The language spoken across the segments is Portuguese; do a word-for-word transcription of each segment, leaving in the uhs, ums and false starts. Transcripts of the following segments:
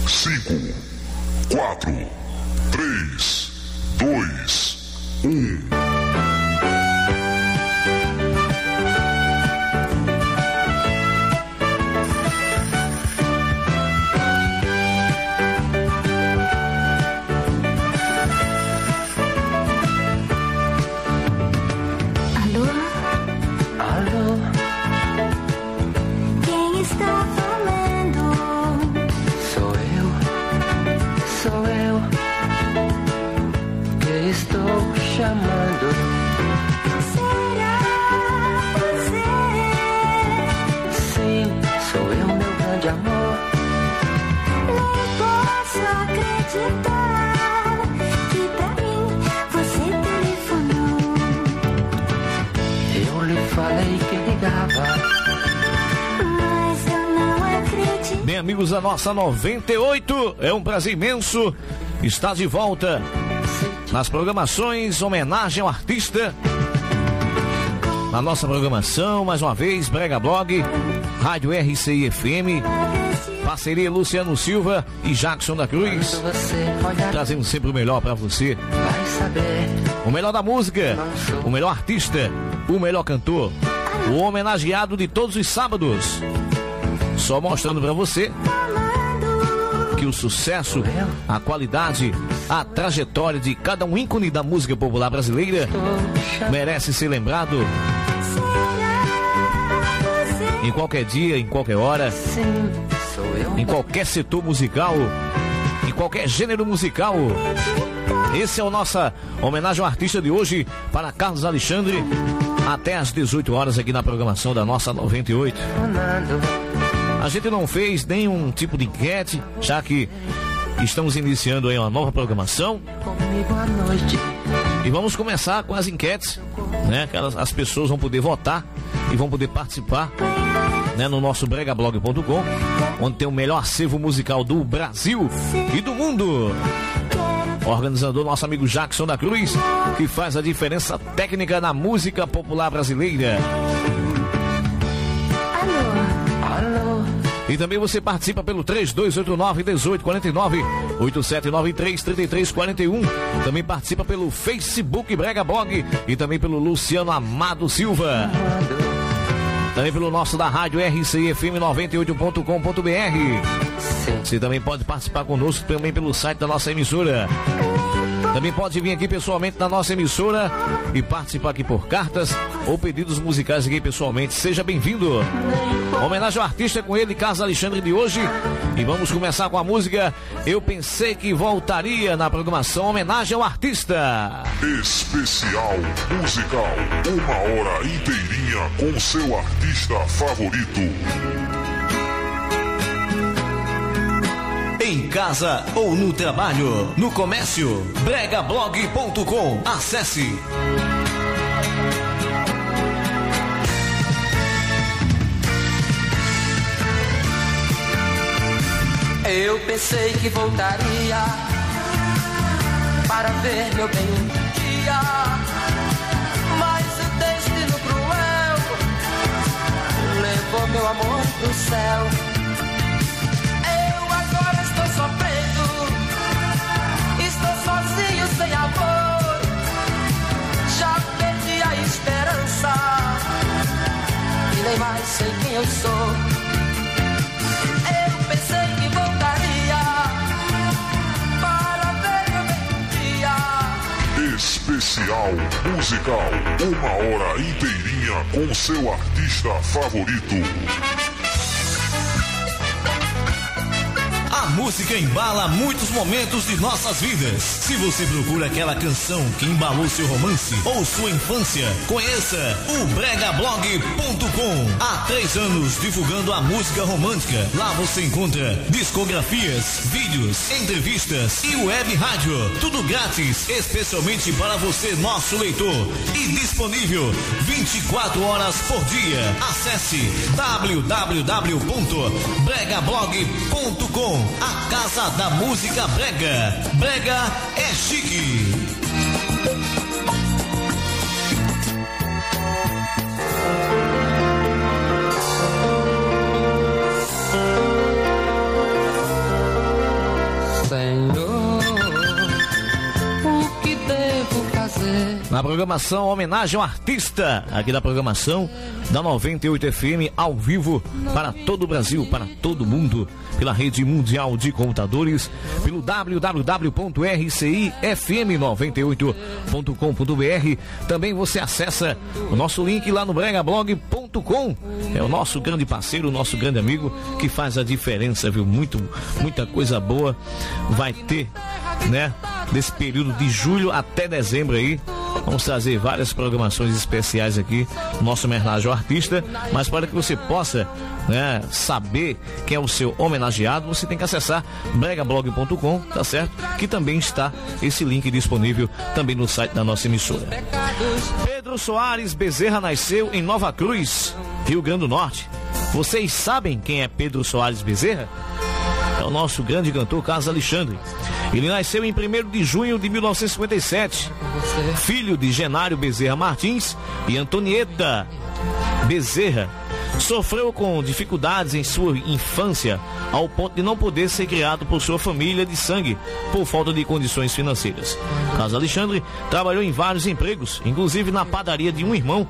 cinco, quatro, três, dois, um. Chamando. Será você? Sim, sou eu, meu grande amor. Nem posso acreditar que pra mim você telefonou. Eu lhe falei que ligava, mas eu não acredito. Bem, amigos da nossa noventa e oito, é um prazer imenso estar de volta nas programações homenagem ao artista. Na nossa programação, mais uma vez, Brega Blog, Rádio R C I F M, parceria Luciano Silva e Jackson da Cruz, trazendo sempre o melhor pra você. O melhor da música, o melhor artista, o melhor cantor, o homenageado de todos os sábados. Só mostrando pra você que o sucesso, a qualidade, a trajetória de cada um ícone da música popular brasileira merece ser lembrado em qualquer dia, em qualquer hora, em qualquer setor musical, em qualquer gênero musical. Esse é o nossa homenagem ao artista de hoje para Carlos Alexandre, até às dezoito horas aqui na programação da nossa noventa e oito. A gente não fez nenhum tipo de enquete, já que estamos iniciando aí uma nova programação. E vamos começar com as enquetes, né? Que elas, as pessoas vão poder votar e vão poder participar, né? No nosso brega blog ponto com, onde tem o melhor acervo musical do Brasil e do mundo. Organizador nosso amigo Jackson da Cruz, que faz a diferença técnica na música popular brasileira. E também você participa pelo três dois oito nove, um oito quatro nove, oito sete nove três, três três quatro um. Também participa pelo Facebook Brega Blog e também pelo Luciano Amado Silva. Também pelo nosso da rádio R C I F M noventa e oito ponto com ponto B R. Você também pode participar conosco também pelo site da nossa emissora. Também pode vir aqui pessoalmente na nossa emissora e participar aqui por cartas ou pedidos musicais aqui pessoalmente. Seja bem-vindo. Homenagem ao artista com ele, Carlos Alexandre de hoje. E vamos começar com a música Eu Pensei Que Voltaria na programação Homenagem ao Artista. Especial musical, uma hora inteirinha com seu artista favorito. Em casa ou no trabalho, no comércio, brega blog ponto com. Acesse. Eu pensei que voltaria para ver meu bem um dia, mas o destino cruel levou meu amor pro céu. Sofrendo, estou sozinho sem amor, já perdi a esperança e nem mais sei quem eu sou. Eu pensei que voltaria para ver meu bem um dia. Especial musical, uma hora inteirinha com seu artista favorito. A música embala muitos momentos de nossas vidas. Se você procura aquela canção que embalou seu romance ou sua infância, conheça o brega blog ponto com. Há três anos divulgando a música romântica. Lá você encontra discografias, vídeos, entrevistas e web rádio. Tudo grátis, especialmente para você, nosso leitor. E disponível vinte e quatro horas por dia. Acesse w w w ponto brega blog ponto com. A casa da música brega. Brega é chique. na programação Homenagem ao Artista, aqui da programação da noventa e oito F M, ao vivo para todo o Brasil, para todo o mundo, pela rede mundial de computadores, pelo w w w ponto r c i f m noventa e oito ponto com ponto b r. Também você acessa o nosso link lá no brega blog ponto com. É o nosso grande parceiro, o nosso grande amigo, que faz a diferença, viu? Muito, muita coisa boa vai ter, né? Desse período de julho até dezembro aí. Vamos trazer várias programações especiais aqui, nosso homenagem ao artista. Mas para que você possa, né, saber quem é o seu homenageado, você tem que acessar brega blog ponto com, tá certo? Que também está esse link disponível também no site da nossa emissora. Pedro Soares Bezerra nasceu em Nova Cruz, Rio Grande do Norte. Vocês sabem quem é Pedro Soares Bezerra? É o nosso grande cantor Carlos Alexandre. Ele nasceu em primeiro de junho de mil novecentos e cinquenta e sete, filho de Genário Bezerra Martins e Antonieta Bezerra. Sofreu com dificuldades em sua infância, ao ponto de não poder ser criado por sua família de sangue, por falta de condições financeiras. Carlos Alexandre trabalhou em vários empregos, inclusive na padaria de um irmão.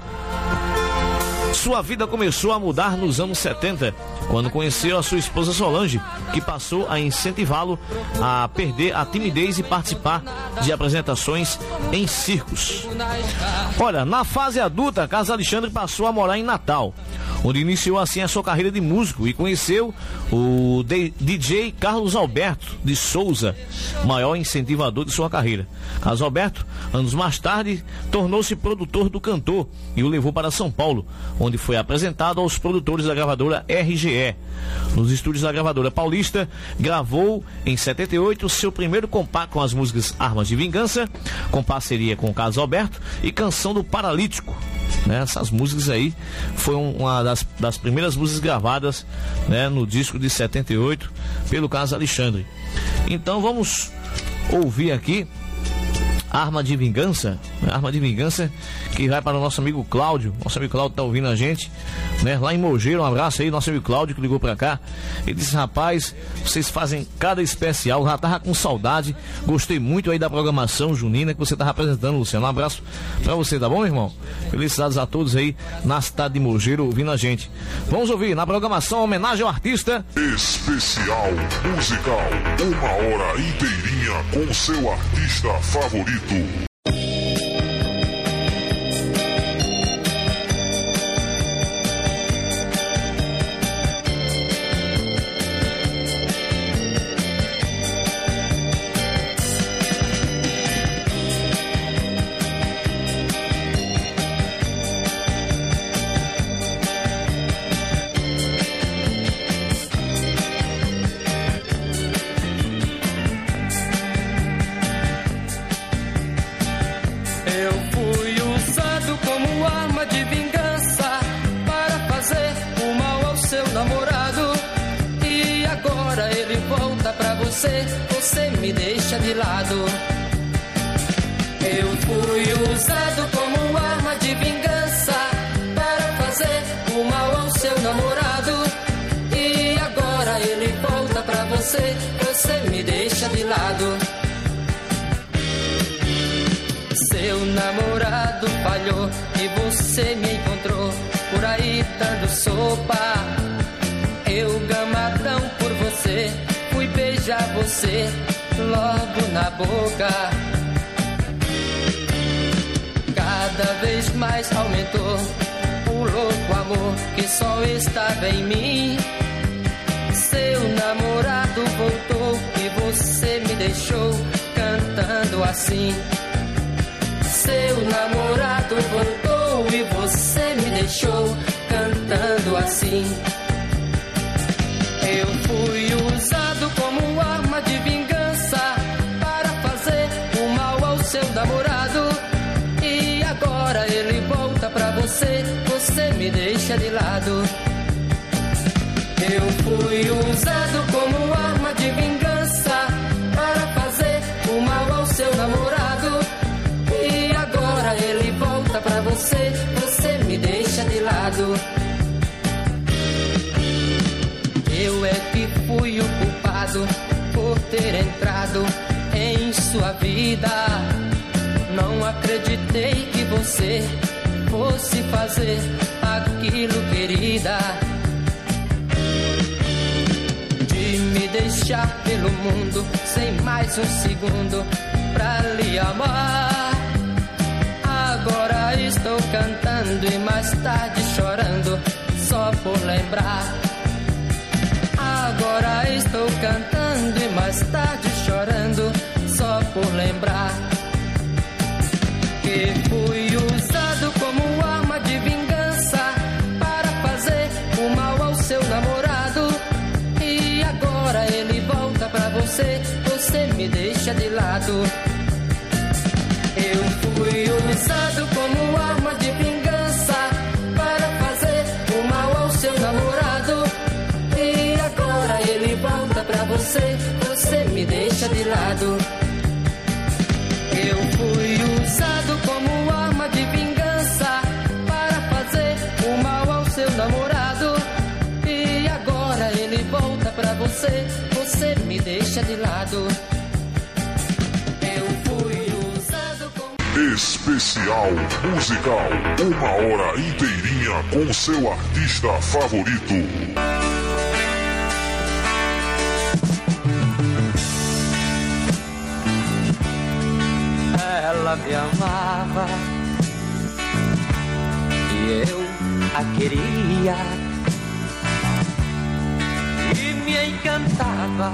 Sua vida começou a mudar nos anos setenta, quando conheceu a sua esposa Solange, que passou a incentivá-lo a perder a timidez e participar de apresentações em circos. Olha, na fase adulta, Carlos Alexandre passou a morar em Natal, onde iniciou assim a sua carreira de músico e conheceu o D J Carlos Alberto de Souza, maior incentivador de sua carreira. Carlos Alberto, anos mais tarde, tornou-se produtor do cantor e o levou para São Paulo, onde foi apresentado aos produtores da gravadora R G E. Nos estúdios da gravadora paulista, gravou em setenta e oito seu primeiro compacto com as músicas Armas de Vingança, com parceria com Carlos Alberto, e Canção do Paralítico. Né, essas músicas aí foi uma das, das primeiras músicas gravadas, né, no disco de setenta e oito pelo Carlos Alexandre. Então vamos ouvir aqui Arma de Vingança, Arma de Vingança, que vai para o nosso amigo Cláudio. Nosso amigo Cláudio tá ouvindo a gente, né, lá em Mogeiro. Um abraço aí, nosso amigo Cláudio, que ligou pra cá. Ele disse: rapaz, vocês fazem cada especial, já tava com saudade. Gostei muito aí da programação junina que você tava apresentando, Luciano. Um abraço pra você, tá bom, irmão? Felicidades a todos aí na cidade de Mogeiro ouvindo a gente. Vamos ouvir na programação Homenagem ao Artista Especial musical, uma hora inteirinha com seu artista favorito. Você me deixa de lado. Eu fui usado como arma de vingança para fazer o mal ao seu namorado. E agora ele volta pra você, você me deixa de lado. Seu namorado falhou e você me encontrou por aí dando sopa. Eu gamadão por você, fui beijar você logo na boca. Cada vez mais aumentou o louco amor que só estava em mim. Seu namorado voltou e você me deixou cantando assim. Seu namorado voltou e você me deixou cantando assim. Eu fui usado como arma de vingança para fazer o mal ao seu namorado. E agora ele volta pra você, você me deixa de lado. Eu fui usado como arma de vingança para fazer o mal ao seu namorado. E agora ele volta pra você, você me deixa de lado. Eu é que fui o culpado por ter entrado em sua vida. Não acreditei que você fosse fazer aquilo, querida, de me deixar pelo mundo sem mais um segundo pra lhe amar. Agora estou cantando e mais tarde chorando só por lembrar. Agora estou cantando e mais tarde chorando só por lembrar que fui usado como arma de vingança para fazer o mal ao seu namorado. E agora ele volta pra você, você me deixa de lado. Eu fui usado como arma de vingança para fazer o mal ao seu namorado. E agora ele volta pra você, você me deixa de lado. Eu fui usado como arma de vingança para fazer o mal ao seu namorado. E agora ele volta pra você, você me deixa de lado. Eu fui usado como... Especial musical, uma hora inteirinha com seu artista favorito. Ela me amava e eu a queria, e me encantava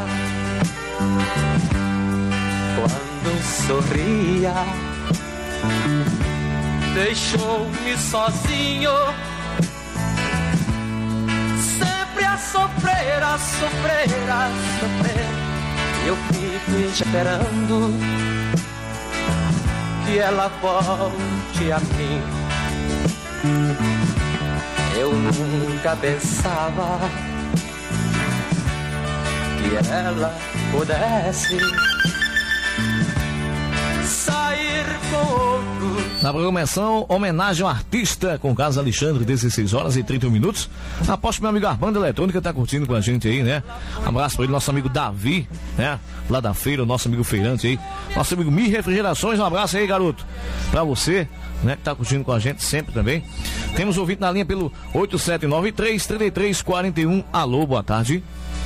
quando sorria. Deixou-me sozinho, sempre a sofrer, a sofrer, a sofrer. Eu fico esperando que ela volte a mim. Eu nunca pensava que ela pudesse sair com outro. Na programação, homenagem ao artista com Carlos Alexandre, dezesseis horas e trinta minutos. Aposto que meu amigo Armando Eletrônica tá curtindo com a gente aí, né? Abraço pra ele, nosso amigo Davi, né? Lá da feira, o nosso amigo feirante aí. Nosso amigo Mi Refrigerações, um abraço aí, garoto. Pra você, né? Que tá curtindo com a gente sempre também. Temos ouvinte na linha pelo oito sete nove três, três três quatro um. Alô, boa tarde.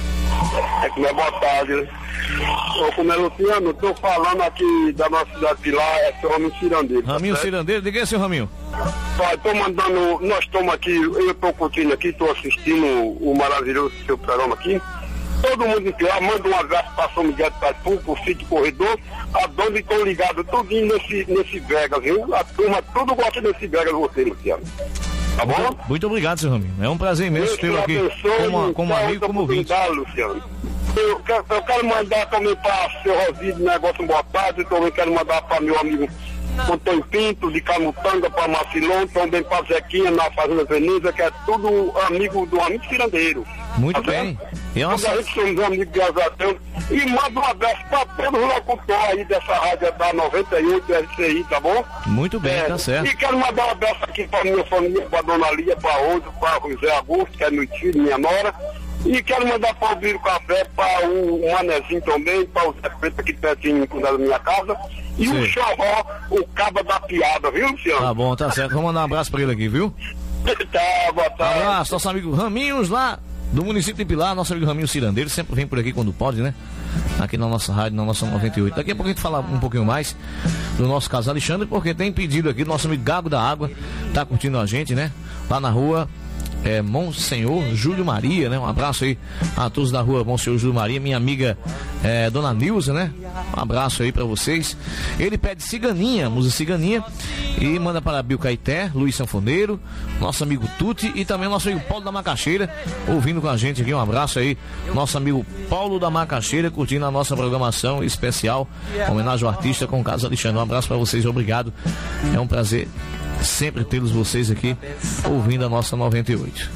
É que não é boa tarde. Ô, como é Luciano, tô falando aqui da nossa cidade de lá, é seu Raminho Cirandeiro. Raminho tá Cirandeiro, diga aí, seu Raminho. Pai, tô mandando, nós estamos aqui, eu tô curtindo aqui, tô assistindo o maravilhoso seu programa aqui. Todo mundo aqui lá, manda um abraço para São Miguel de Taipu, pro Sítio Corredor, a dona estão ligados tudinho nesse, nesse Vegas, viu? A turma, tudo gosta desse Vegas, você, Luciano. Tá bom? Muito, muito obrigado, seu Raminho. É um prazer imenso tê-lo aqui como, como amigo, como ouvinte. Luciano. Eu quero, eu quero mandar também para seu Rosílio Negócio Boa Tarde, também quero mandar para meu amigo Antônio Pinto, de Camutanga, para Macilão, também para Zequinha, na Fazenda Veneza, que é tudo amigo do amigo Cirandeiro. Muito tá bem. E é uma... a gente somos amigos de Azatão. E manda um abraço para todos os locutores aí dessa rádio da noventa e oito R C I, tá bom? Muito bem, é, tá certo. E quero mandar um abraço aqui para minha família, para Dona Lia, para Rosa, para José Augusto, que é meu tio, minha nora. E quero mandar para o Biro Café, para o Manezinho também, para o Zé Preto aqui pertinho da minha casa. E Sim. o Xorró, o Caba da Piada, viu, Luciano? Tá bom, tá certo. Vamos mandar um abraço para ele aqui, viu? Tá, boa tarde. Abraço, nosso amigo Raminhos lá do município de Pilar, nosso amigo Raminho Cirandeiro, sempre vem por aqui quando pode, né? Aqui na nossa rádio, na nossa noventa e oito. Daqui a pouco a gente fala um pouquinho mais do nosso caso Alexandre, porque tem pedido aqui do nosso amigo Gago da Água, tá curtindo a gente, né? Lá na rua é, Monsenhor Júlio Maria, né? Um abraço aí a todos da rua Monsenhor Júlio Maria, minha amiga é, Dona Nilza, né? Um abraço aí pra vocês. Ele pede Ciganinha, música Ciganinha, e manda para Bill Caeté, Luiz Sanfoneiro, nosso amigo Tuti e também nosso amigo Paulo da Macaxeira, ouvindo com a gente aqui. Um abraço aí, nosso amigo Paulo da Macaxeira, curtindo a nossa programação especial, homenagem ao artista com o Carlos Alexandre. Um abraço pra vocês, obrigado. É um prazer sempre tê-los vocês aqui ouvindo a nossa noventa e oito.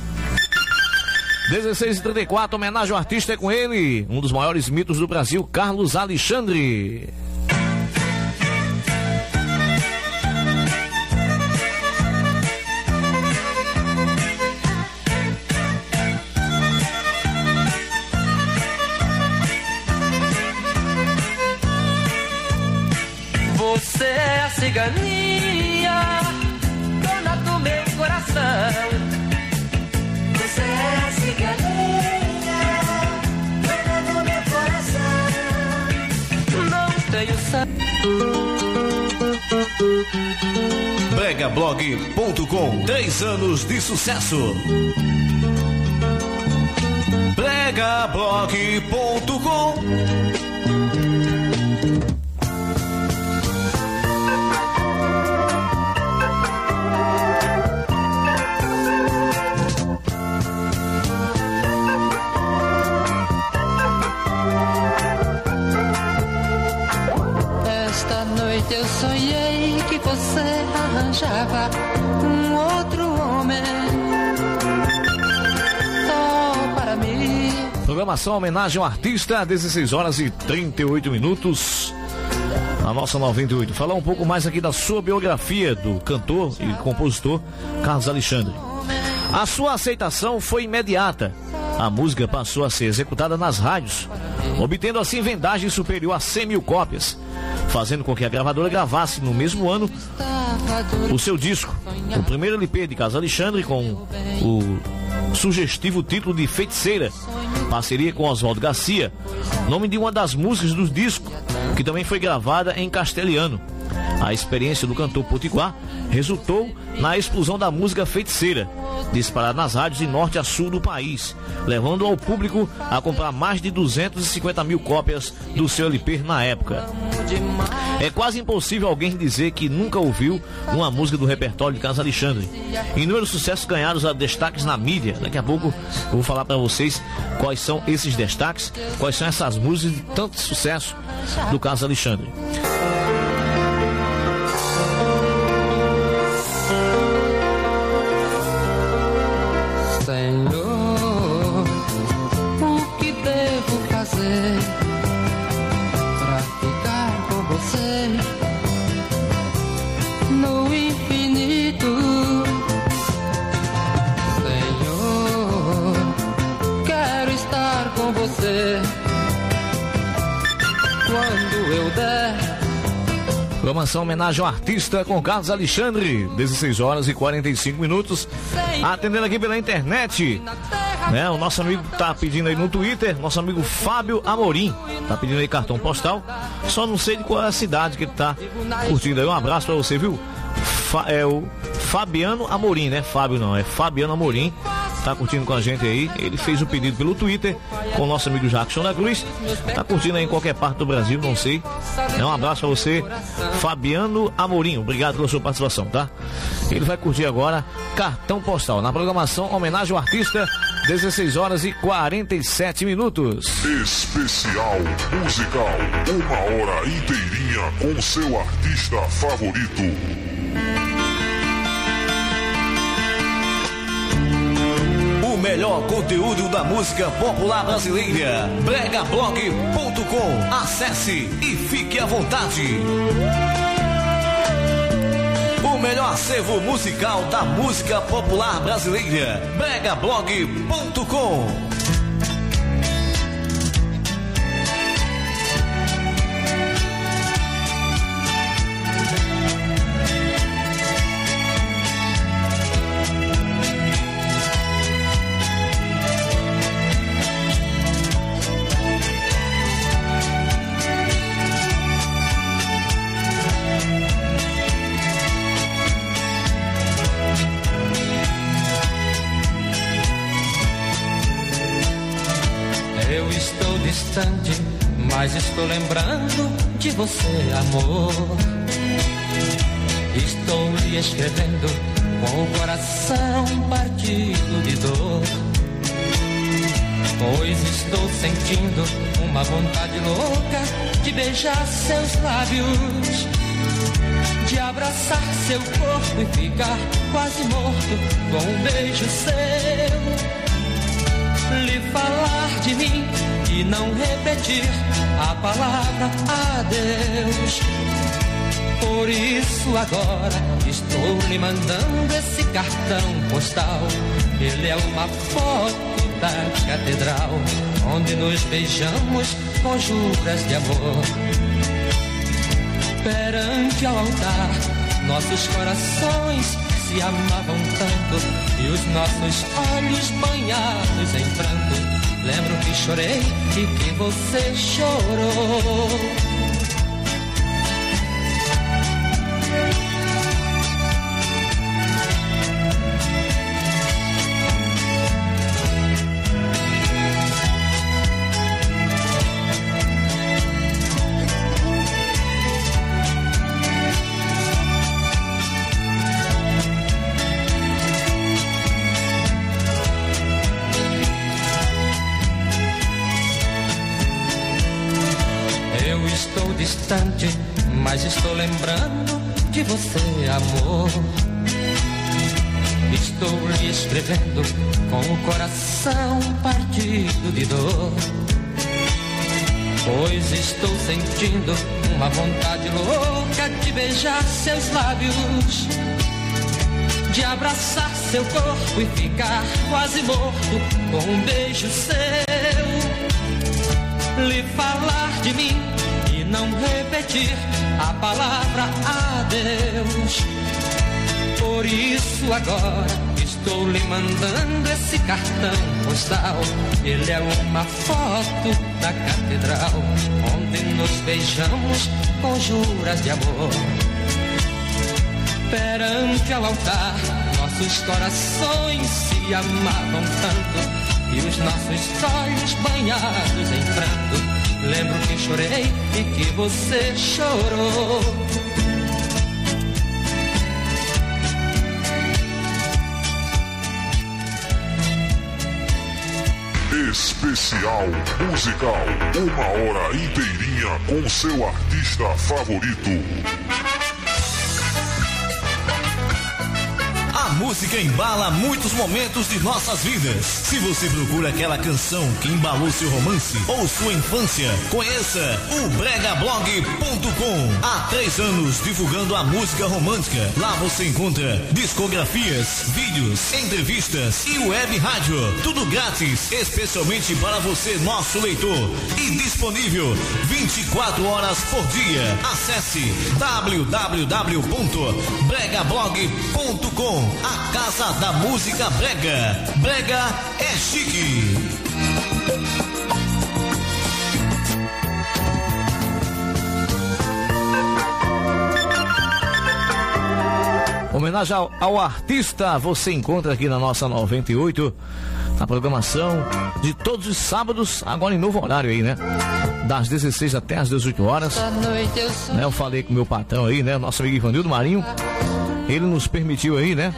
dezesseis e trinta e quatro, homenagem ao artista é com ele, um dos maiores mitos do Brasil, Carlos Alexandre. Você é ciganinha, dona do meu coração. Você é a ciganinha, dona do meu coração. Não tenho brega blog ponto com, três anos de sucesso. brega blog ponto com. Esta noite eu sonhei que você arranjava um outro homem só para mim. Programação homenagem ao artista, dezesseis horas e trinta e oito minutos. A nossa noventa e oito. Falar um pouco mais aqui da sua biografia do cantor e compositor Carlos Alexandre. A sua aceitação foi imediata. A música passou a ser executada nas rádios, obtendo assim vendagem superior a cem mil cópias, fazendo com que a gravadora gravasse no mesmo ano o seu disco, o primeiro L P de Carlos Alexandre, com o sugestivo título de Feiticeira, parceria com Oswaldo Garcia, nome de uma das músicas do disco, que também foi gravada em castelhano. A experiência do cantor potiguar resultou na explosão da música Feiticeira, disparada nas rádios de norte a sul do país, levando ao público a comprar mais de duzentas e cinquenta mil cópias do seu L P na época. É quase impossível alguém dizer que nunca ouviu uma música do repertório de Carlos Alexandre. Inúmeros sucessos ganhados a destaques na mídia. Daqui a pouco eu vou falar para vocês quais são esses destaques, quais são essas músicas de tanto sucesso do Carlos Alexandre. Senhor, o que devo fazer pra ficar com você no infinito? Senhor, quero estar com você quando eu der. Programação homenagem ao artista com Carlos Alexandre, dezesseis horas e quarenta e cinco minutos. Atendendo aqui pela internet, né? O nosso amigo tá pedindo aí no Twitter, nosso amigo Fábio Amorim, tá pedindo aí cartão postal. Só não sei de qual é a cidade que ele tá curtindo aí. Um abraço pra você, viu? Fa- é o Fabiano Amorim, né? Fábio não, é Fabiano Amorim. Tá curtindo com a gente aí. Ele fez o pedido pelo Twitter com o nosso amigo Jackson da Cruz. Tá curtindo aí em qualquer parte do Brasil, não sei. É um abraço pra você, Fabiano Amorim. Obrigado pela sua participação, tá? Ele vai curtir agora cartão postal. Na programação, homenagem ao artista, dezesseis horas e quarenta e sete minutos. Especial musical. Uma hora inteirinha com seu artista favorito. O melhor conteúdo da música popular brasileira. brega blog ponto com. Acesse e fique à vontade. O melhor acervo musical da música popular brasileira. brega blog ponto com. Distante, mas estou lembrando de você, amor. Estou lhe escrevendo com o coração partido de dor, pois estou sentindo uma vontade louca de beijar seus lábios, de abraçar seu corpo e ficar quase morto com um beijo seu. Lhe falar de mim e não repetir a palavra adeus. Por isso agora estou lhe mandando esse cartão postal. Ele é uma foto da catedral, onde nos beijamos com juras de amor. perante ao altar. Nossos corações se amavam tanto e os nossos olhos banhados em pranto. Lembro que chorei e que você chorou. Distante, mas estou lembrando de você, amor. Estou lhe escrevendo com o coração partido de dor, pois estou sentindo uma vontade louca de beijar seus lábios, de abraçar seu corpo e ficar quase morto com um beijo seu, lhe falar de mim, não repetir a palavra adeus. Por isso agora estou lhe mandando esse cartão postal. Ele é uma foto da catedral, onde nos beijamos com juras de amor. Perante ao altar, nossos corações se amavam tanto e os nossos olhos banhados em pranto. Lembro que chorei e que você chorou. Especial musical, uma hora inteirinha com seu artista favorito. A música embala muitos momentos de nossas vidas. Se você procura aquela canção que embalou seu romance ou sua infância, conheça o brega blog ponto com. Há três anos divulgando a música romântica. Lá você encontra discografias, vídeos, entrevistas e web rádio. Tudo grátis, especialmente para você, nosso leitor. E disponível vinte e quatro horas por dia. Acesse w w w ponto brega blog ponto com. A casa da música brega. Brega é chique. Homenagem ao, ao artista, você encontra aqui na nossa noventa e oito, na programação de todos os sábados, agora em novo horário aí, né? Das dezesseis até as dezoito horas. Né? Eu falei com o meu patrão aí, né? Nosso amigo Ivanildo Marinho. Ele nos permitiu aí, né?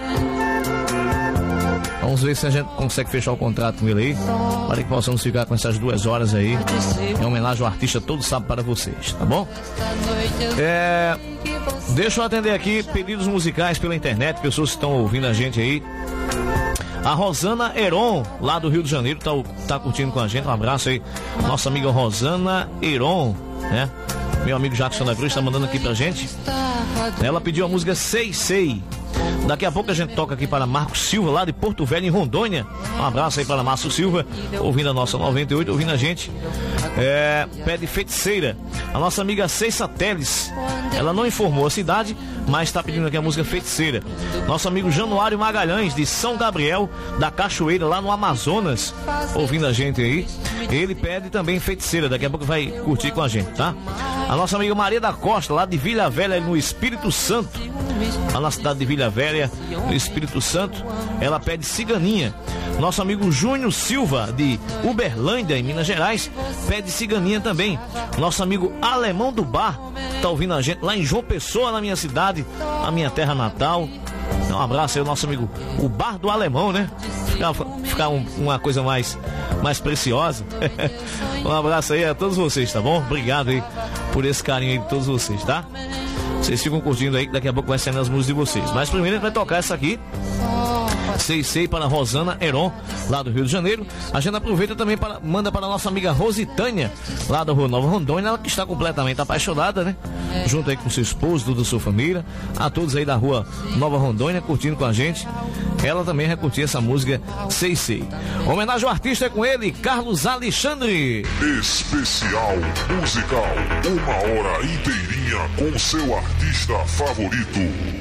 Vamos ver se a gente consegue fechar o contrato com ele aí, para que possamos ficar com essas duas horas aí, em homenagem ao artista todo sábado para vocês, tá bom? É... Deixa eu atender aqui pedidos musicais pela internet, pessoas que estão ouvindo a gente aí. A Rosana Heron, lá do Rio de Janeiro, tá, tá curtindo com a gente. Um abraço aí, nossa amiga Rosana Heron, né? Meu amigo Jackson da Cruz tá mandando aqui pra gente. Ela pediu a música Sei Sei. Daqui a pouco a gente toca aqui para Marcos Silva, lá de Porto Velho, em Rondônia. Um abraço aí para Márcio Silva, ouvindo a nossa noventa e oito, ouvindo a gente. É, pede Feiticeira. A nossa amiga Ceissa Teles, ela não informou a cidade, mas está pedindo aqui a música Feiticeira. Nosso amigo Januário Magalhães, de São Gabriel, da Cachoeira, lá no Amazonas, ouvindo a gente aí. Ele pede também Feiticeira, daqui a pouco vai curtir com a gente, tá? A nossa amiga Maria da Costa, lá de Vila Velha, no Espírito Santo, lá na cidade de Vila Velha, no Espírito Santo, ela pede Ciganinha. Nosso amigo Júnior Silva, de Uberlândia, em Minas Gerais, pede Ciganinha também. Nosso amigo Alemão do Bar tá ouvindo a gente lá em João Pessoa, na minha cidade, na minha terra natal. Um abraço aí ao nosso amigo, o Bar do Alemão, né? Ficar, ficar um, uma coisa mais, mais preciosa. Um abraço aí a todos vocês, tá bom? Obrigado aí por esse carinho aí de todos vocês, tá? Vocês ficam curtindo aí, que daqui a pouco vai sair nas músicas de vocês. Mas primeiro a gente vai tocar essa aqui. Sei Sei para Rosana Heron, lá do Rio de Janeiro. A gente aproveita também para manda para a nossa amiga Rositânia, lá da Rua Nova Rondônia, ela que está completamente apaixonada, né? Junto aí com seu esposo, toda a sua família, a todos aí da Rua Nova Rondônia curtindo com a gente. Ela também vai curtir essa música Sei Sei. Homenagem ao artista é com ele, Carlos Alexandre. Especial musical, uma hora inteirinha com seu artista favorito.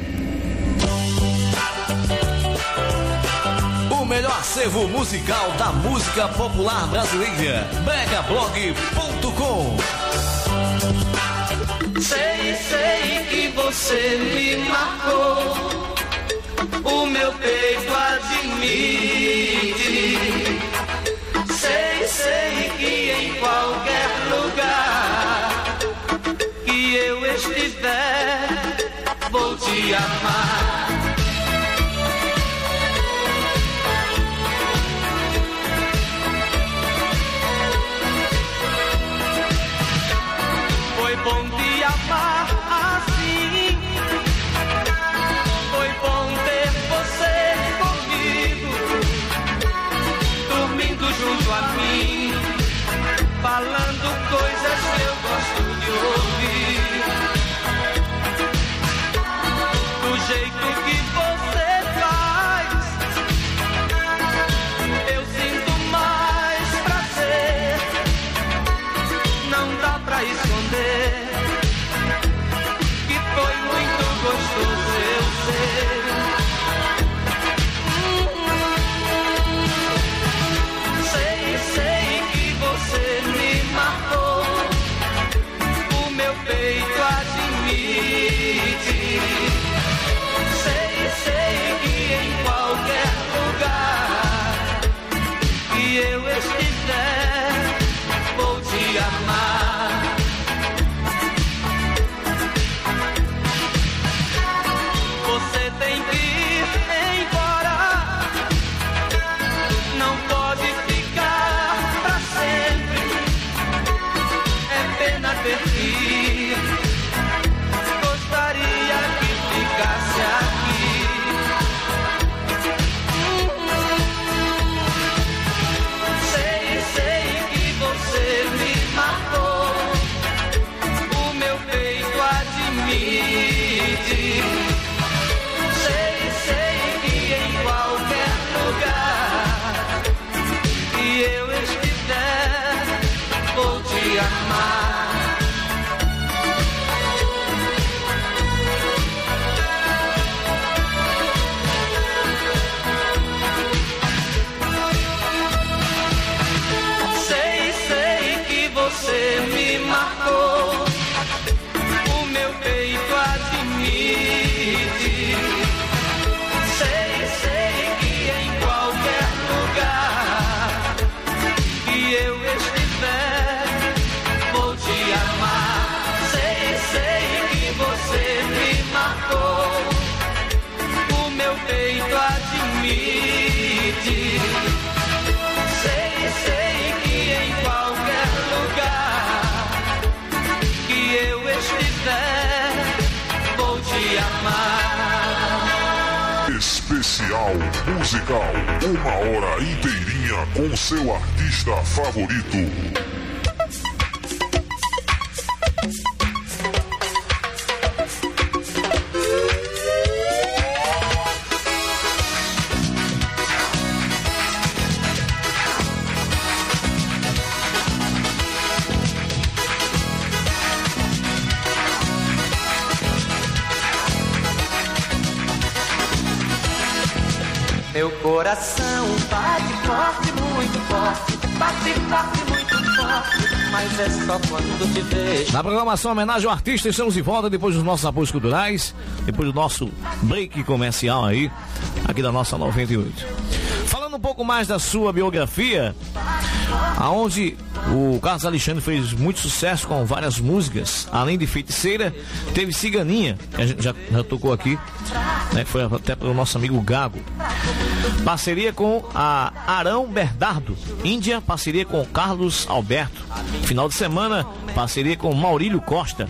O melhor acervo musical da música popular brasileira, brega blog ponto com. Sei, sei que você me marcou, o meu peito admite. Sei, sei que em qualquer lugar que eu estiver, vou te amar. Foi bom te amar assim, foi bom ter você comigo, dormindo junto a mim, falando coisas que eu gosto de ouvir, do jeito que você faz, eu sinto mais prazer, não dá pra esconder, que foi muito gostoso eu sei. Sei, sei que você me marcou, o meu peito admite. Sei, sei que em qualquer lugar que eu estiver, vou te amar. Você tem que ir embora, não pode ficar pra sempre, é pena ter que ir, gostaria que ficasse aqui. Sei, sei que você me marcou, o meu peito admite. Sei, sei que em qualquer lugar que eu estiver, vou te amar. Sei, sei que você me marcou, o meu peito admite. Sei, sei que em qualquer lugar que eu estiver, vou te amar. Sei, sei que você me marcou, o meu peito admite. Sei, sei que em qualquer lugar que eu estiver, vou te amar. Especial musical, uma hora inteirinha com seu artista favorito. Meu coração bate forte, muito forte, bate forte, muito forte, mas é só quando te vejo. Na programação homenagem ao artista, estamos de volta depois dos nossos apoios culturais, depois do nosso break comercial aí, aqui da nossa noventa e oito. Falando um pouco mais da sua biografia, aonde o Carlos Alexandre fez muito sucesso com várias músicas, além de Feiticeira, teve Ciganinha, que a gente já, já tocou aqui, né, foi até pelo nosso amigo Gago. Parceria com a Arão Bernardo, Índia, parceria com Carlos Alberto. Final de semana, parceria com Maurílio Costa.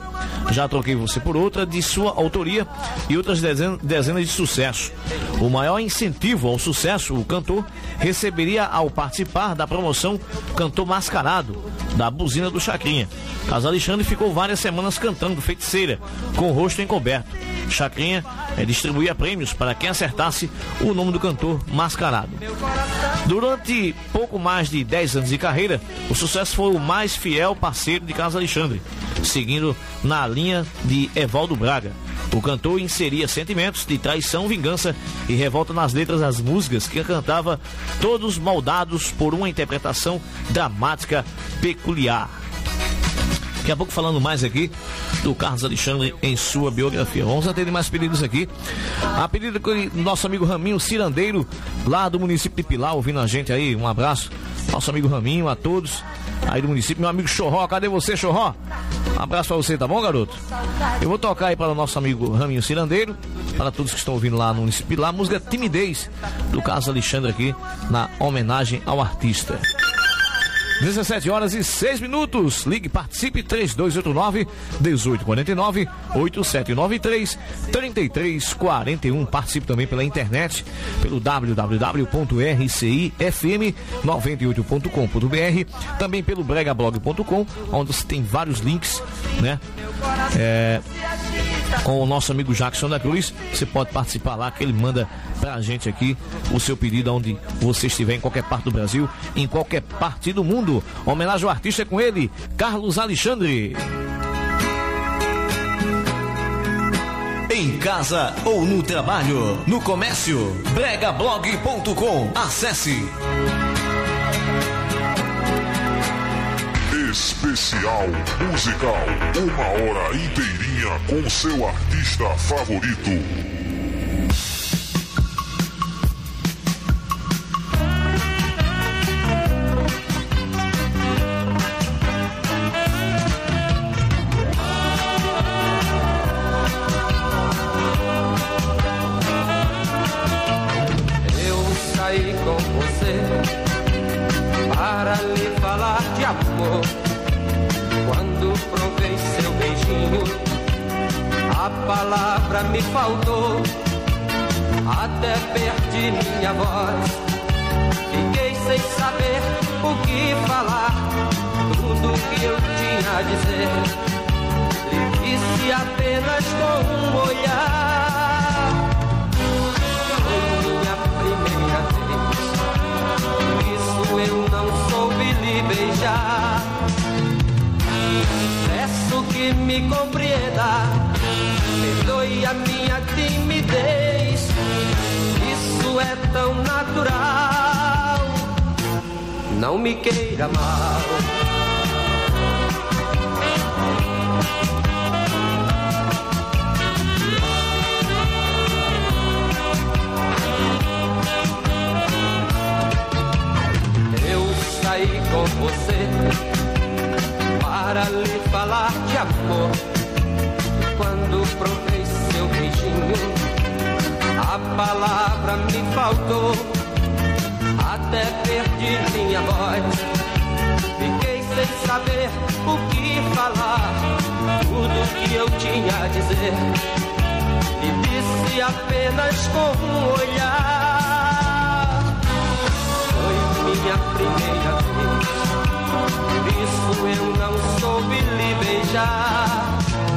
Já Troquei Você por Outra, de sua autoria, e outras dezenas, dezenas de sucesso. O maior incentivo ao sucesso, o cantor receberia ao participar da promoção Cantor Mascarado, da buzina do Chacrinha. Carlos Alexandre ficou várias semanas cantando Feiticeira, com o rosto encoberto. Chacrinha é, distribuía prêmios para quem acertasse o nome do cantor mascarado. Durante pouco mais de dez anos de carreira, o sucesso foi o mais fiel parceiro de Carlos Alexandre, seguindo na linha de Evaldo Braga. O cantor inseria sentimentos de traição, vingança e revolta nas letras das músicas que cantava, todos moldados por uma interpretação dramática peculiar. Daqui a pouco falando mais aqui do Carlos Alexandre em sua biografia. Vamos atender mais pedidos aqui. A pedido do nosso amigo Raminho Cirandeiro, lá do município de Pilar, ouvindo a gente aí. Um abraço, nosso amigo Raminho, a todos aí do município. Meu amigo Chorró, cadê você, Chorró? Um abraço pra você, tá bom, garoto? Eu vou tocar aí para o nosso amigo Raminho Cirandeiro, para todos que estão ouvindo lá no município de Pilar, a música Timidez, do Carlos Alexandre aqui, na homenagem ao artista. dezessete horas e seis minutos. Ligue, participe, três dois oito nove, um oito quatro nove, oito sete nove três, três três quatro um. Participe também pela internet, pelo w w w ponto r c i f m noventa e oito ponto com ponto b r, também pelo brega blog ponto com, onde você tem vários links, né? É, com o nosso amigo Jackson da Cruz. Você pode participar lá, que ele manda pra gente aqui o seu pedido onde você estiver, em qualquer parte do Brasil, em qualquer parte do mundo. Homenagem ao artista é com ele, Carlos Alexandre. Em casa ou no trabalho, no comércio, brega blog ponto com. Acesse. Especial musical, uma hora inteirinha com seu artista favorito. Eu saí com você para lhe falar de amor. Quando provei seu beijinho, a palavra me faltou, até perdi minha voz. Fiquei sem saber o que falar, tudo que eu tinha a dizer lhe disse apenas com um olhar. Foi minha primeira vez, por isso eu não soube lhe beijar. Peço que me compreenda, perdoe a minha timidez, isso é tão natural, não me queira mal. Eu saí com você para lhe falar de amor. Quando provei seu beijinho, a palavra me faltou, até perdi minha voz. Fiquei sem saber o que falar, tudo que eu tinha a dizer e disse apenas com um olhar. Foi minha primeira vez, por isso eu não soube lhe beijar.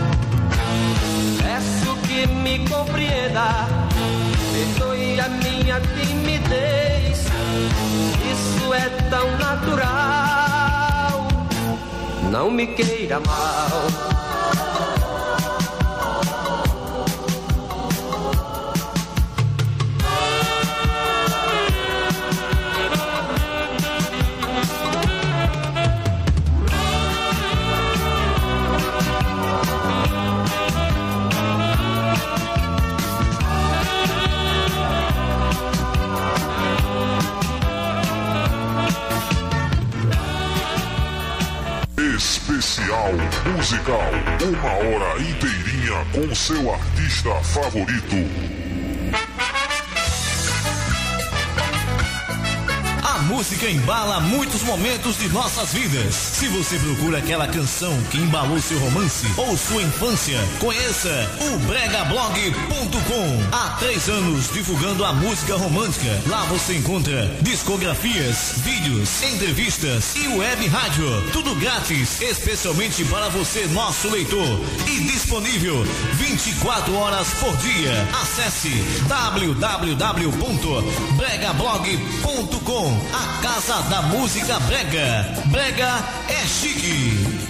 Peço que me compreenda, perdoe a minha timidez, isso é tão natural, não me queira mal. Especial musical, uma hora inteirinha com seu artista favorito. A música embala muitos momentos de nossas vidas. Se você procura aquela canção que embalou seu romance ou sua infância, conheça o brega blog ponto com. Há três anos divulgando a música romântica. Lá você encontra discografias, vídeos, entrevistas e web rádio. Tudo grátis, especialmente para você, nosso leitor. E disponível vinte e quatro horas por dia. Acesse w w w ponto brega blog ponto com. A casa da música brega. Brega é chique.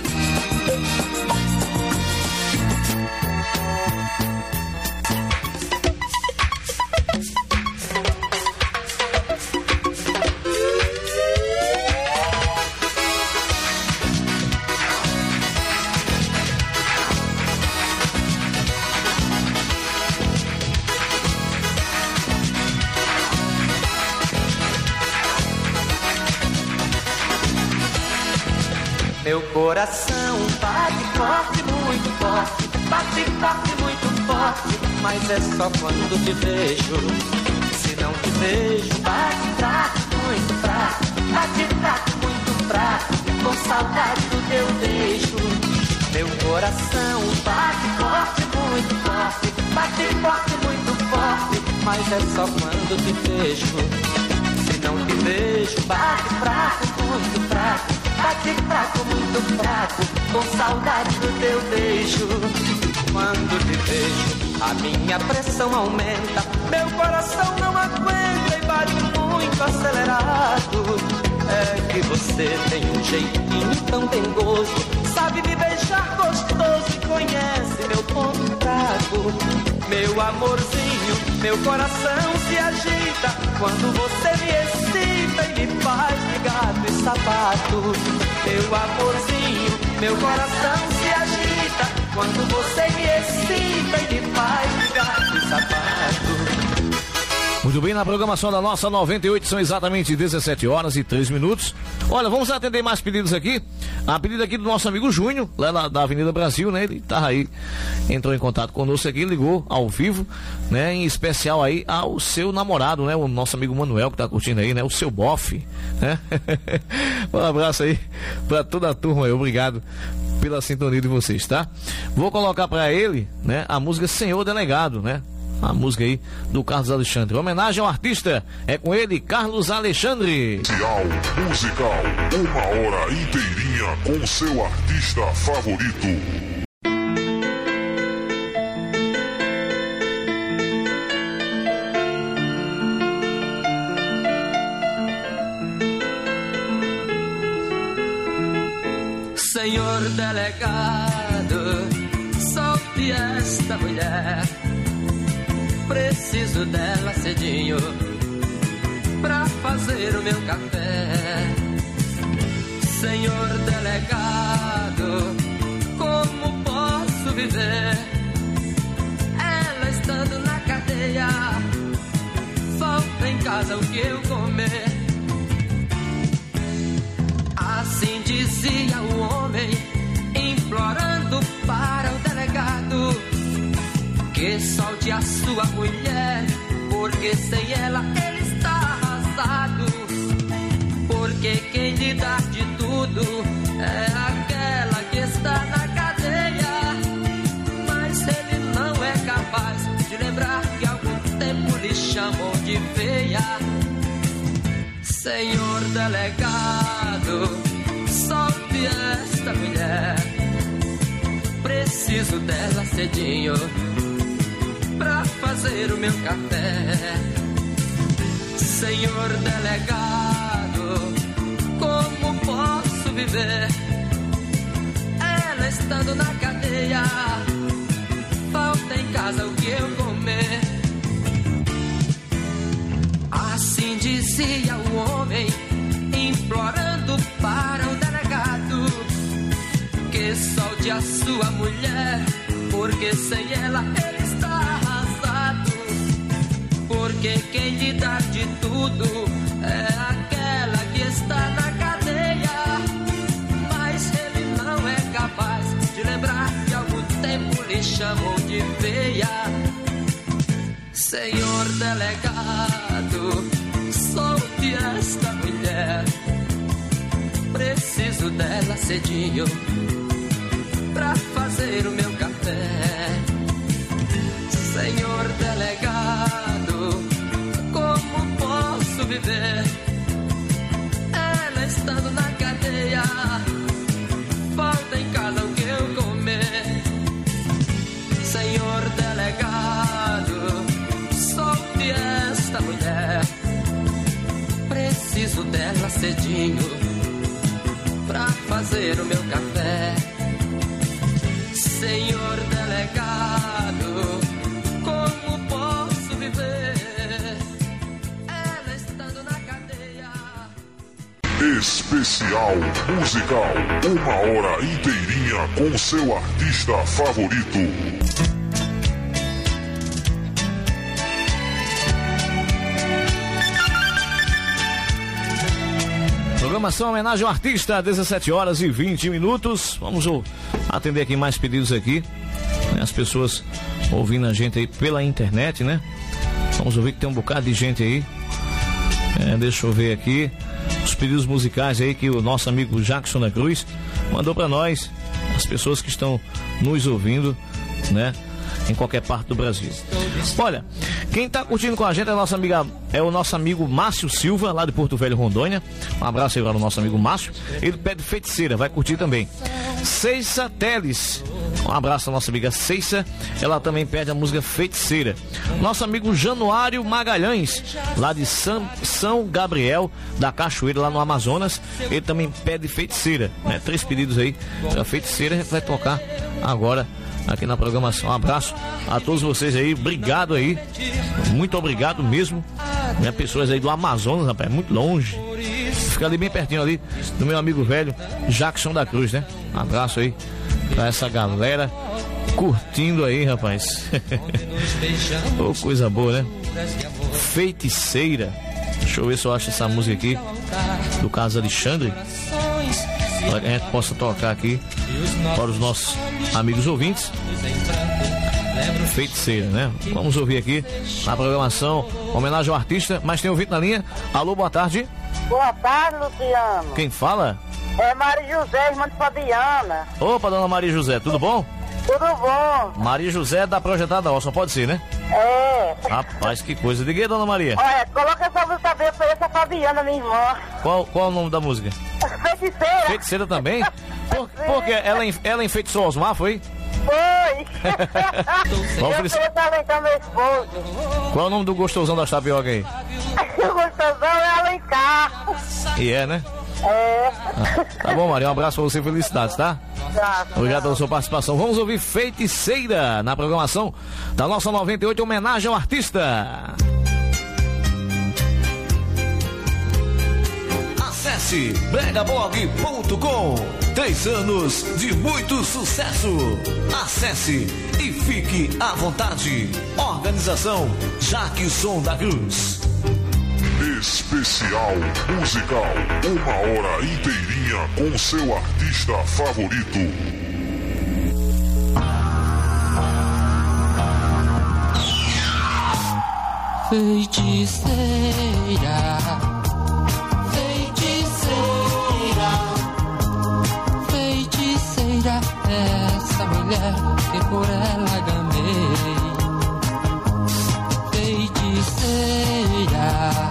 Meu coração bate forte, muito forte, bate forte, muito forte, mas é só quando te vejo. Se não te vejo, bate fraco, muito fraco, bate fraco, muito fraco, com saudade do teu beijo. Meu coração bate forte, muito forte, bate forte, muito forte, mas é só quando te vejo. Se não te vejo, bate fraco, muito fraco, bate fraco, muito fraco, com saudade do teu beijo. Quando te vejo, a minha pressão aumenta, meu coração não aguenta e bate muito acelerado. É que você tem um jeitinho tão dengoso, sabe me beijar gostoso e conhece meu ponto fraco. Meu amorzinho, meu coração se agita quando você me excita e me faz de gato e sapato. Meu amorzinho, meu coração se agita quando você me excita e me faz de gato e sapato. Muito bem, na programação da nossa noventa e oito são exatamente dezessete horas e três minutos. Olha, vamos atender mais pedidos aqui. A pedido aqui do nosso amigo Júnior, lá na, da Avenida Brasil, né? Ele tá aí, entrou em contato conosco aqui, ligou ao vivo, né? Em especial aí ao seu namorado, né? O nosso amigo Manuel que tá curtindo aí, né? O seu bofe, né? Um abraço aí pra toda a turma aí, obrigado pela sintonia de vocês, tá? Vou colocar pra ele, né? A música Senhor Delegado, né? A música aí do Carlos Alexandre. Homenagem ao artista, é com ele, Carlos Alexandre. Especial musical, uma hora inteirinha com seu artista favorito. Senhor delegado, solte esta mulher. Preciso dela cedinho pra fazer o meu café. Senhor delegado, como posso viver? Ela estando na cadeia, falta em casa o que eu comer. Assim dizia o homem, implorando para o delegado que solte a sua mulher, porque sem ela ele está arrasado. Porque quem lhe dá de tudo é aquela que está na cadeia, mas ele não é capaz de lembrar que há algum tempo lhe chamou de feia. Senhor delegado, solte esta mulher. Preciso dela cedinho pra fazer o meu café. Senhor delegado, como posso viver? Ela estando na cadeia, falta em casa o que eu comer. Assim dizia o homem, implorando para o delegado que solte a sua mulher, porque sem ela ele está arrasado. Porque quem lhe dá de tudo é aquela que está na cadeia, mas ele não é capaz de lembrar que há algum tempo lhe chamou de feia. Senhor delegado, solte esta mulher. Preciso dela cedinho pra fazer o meu café. Senhor delegado, como posso viver? Ela estando na cadeia, falta em casa o que eu comer. Senhor delegado, solte esta mulher. Preciso dela cedinho pra fazer o meu café. Senhor delegado, como posso viver? Ela estando na cadeia. Especial musical, uma hora inteirinha com seu artista favorito. Programação homenagem ao artista, dezessete horas e vinte minutos. Vamos atender aqui mais pedidos aqui. As pessoas ouvindo a gente aí pela internet, né? Vamos ouvir que tem um bocado de gente aí. É, deixa eu ver aqui os pedidos musicais aí que o nosso amigo Jackson da Cruz mandou para nós. As pessoas que estão nos ouvindo, né? Em qualquer parte do Brasil. Olha, quem tá curtindo com a gente é, a nossa amiga, é o nosso amigo Márcio Silva, lá de Porto Velho, Rondônia. Um abraço aí para o nosso amigo Márcio. Ele pede Feiticeira, vai curtir também. Ceissa Teles, um abraço à nossa amiga Ceissa. Ela também pede a música Feiticeira. Nosso amigo Januário Magalhães, lá de São, São Gabriel da Cachoeira, lá no Amazonas. Ele também pede Feiticeira, né? Três pedidos aí para Feiticeira. A gente vai tocar agora aqui na programação. Um abraço a todos vocês aí, obrigado aí, muito obrigado mesmo, né? Pessoas aí do Amazonas, rapaz, muito longe, fica ali bem pertinho ali do meu amigo velho Jackson da Cruz, né? Um abraço aí pra essa galera curtindo aí, rapaz. Oh, coisa boa, né? Feiticeira. Deixa eu ver se eu acho essa música aqui do Carlos Alexandre, para que a gente possa tocar aqui para os nossos amigos ouvintes. Feiticeira, né? Vamos ouvir aqui na programação homenagem ao artista, mas tem ouvinte na linha. Alô, boa tarde. Boa tarde, Luciano. Quem fala? É Maria José, irmã de Fabiana. Opa, dona Maria José, tudo bom? Tudo bom. Maria José da Projetada Ó, só pode ser, né? É. Rapaz, que coisa. Diga aí, dona Maria. Olha, coloca essa música bem pra essa Fabiana, minha irmã. Qual, qual é o nome da música? Feiticeira. Feiticeira também? Por, por que ela, ela enfeitiçou Osmar, foi? Foi. Vamos Eu queria talentar meu esposo. Qual é o nome do gostosão das tapioca aí? O gostosão é Alencar. E é, né? É. Ah, tá bom, Maria, um abraço pra você, felicidades, tá? Tá. Obrigado pela sua participação. Vamos ouvir Feiticeira na programação da nossa noventa e oito, homenagem ao artista. Acesse brega blog ponto com. Três anos de muito sucesso. Acesse e fique à vontade. Organização Jackson da Cruz. Especial musical, uma hora inteirinha com seu artista favorito. Feiticeira, feiticeira, feiticeira, essa mulher que por ela gamei. Feiticeira,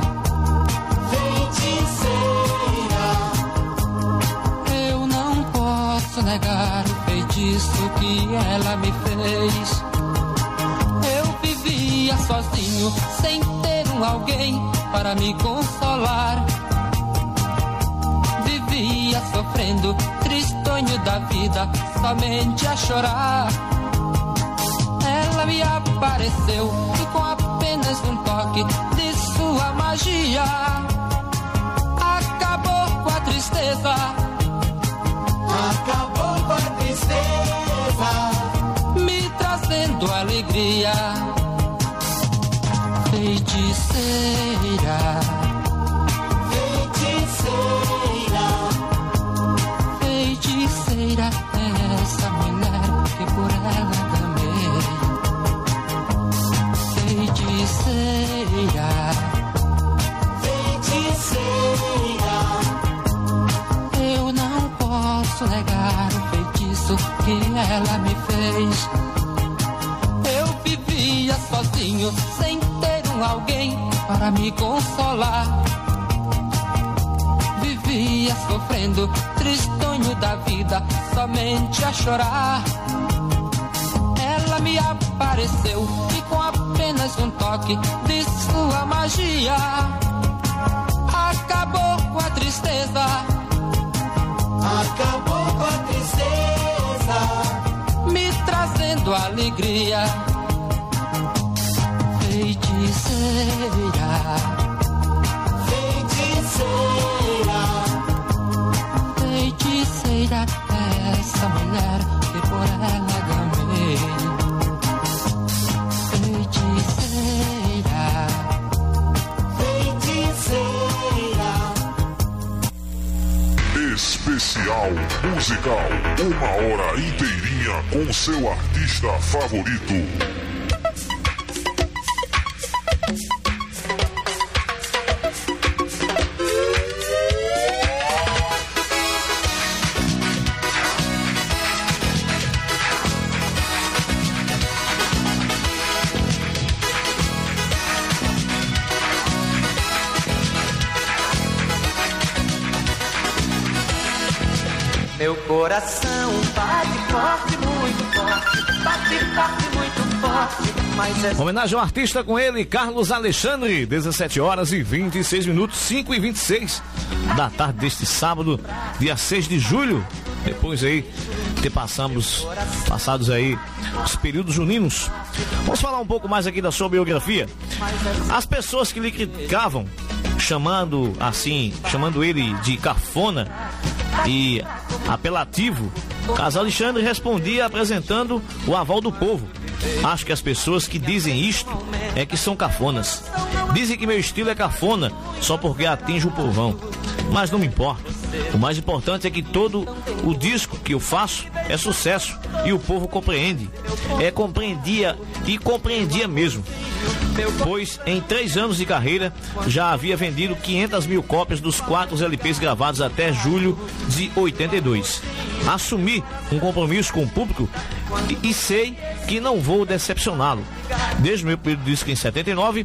eu não posso negar o feitiço que ela me fez. Eu vivia sozinho, sem ter um alguém para me consolar. Vivia sofrendo, tristonho da vida, somente a chorar. Ela me apareceu e com apenas um toque de sua magia acabou com a tristeza. Acabou com a tristeza, me trazendo alegria. Feiticeira, feiticeira, feiticeira, essa mulher que por ela gamei. Feiticeira, feiticeira, eu não ela me fez. Eu vivia sozinho, sem ter um alguém para me consolar. Vivia sofrendo, tristonho da vida, somente a chorar. Ela me apareceu e com apenas um toque de sua magia acabou com a tristeza. Acabou com a tristeza, me trazendo alegria. Feiticeira, feiticeira, feiticeira, essa mulher que por ela gamei. Feiticeira, feiticeira. Especial musical, uma hora inteirinha com seu artista favorito. meu coração bate forte, muito forte, bate forte, muito forte, mas é... Homenagem ao artista com ele, Carlos Alexandre, dezessete horas e vinte e seis minutos, cinco e vinte e seis da tarde deste sábado, dia seis de julho, depois aí que passamos, passados aí os períodos juninos. Vamos falar um pouco mais aqui da sua biografia. As pessoas que lhe criticavam, chamando assim, chamando ele de cafona e apelativo, Carlos Alexandre respondia apresentando o aval do povo. Acho que as pessoas que dizem isto é que são cafonas. Dizem que meu estilo é cafona só porque atinge o povão. Mas não me importa. O mais importante é que todo o disco que eu faço é sucesso e o povo compreende. É compreendia e compreendia mesmo. Pois em três anos de carreira já havia vendido quinhentas mil cópias dos quatro L Ps gravados até julho de oitenta e dois. Assumi um compromisso com o público e, e sei que não vou decepcioná-lo. Desde o meu primeiro disco em setenta e nove,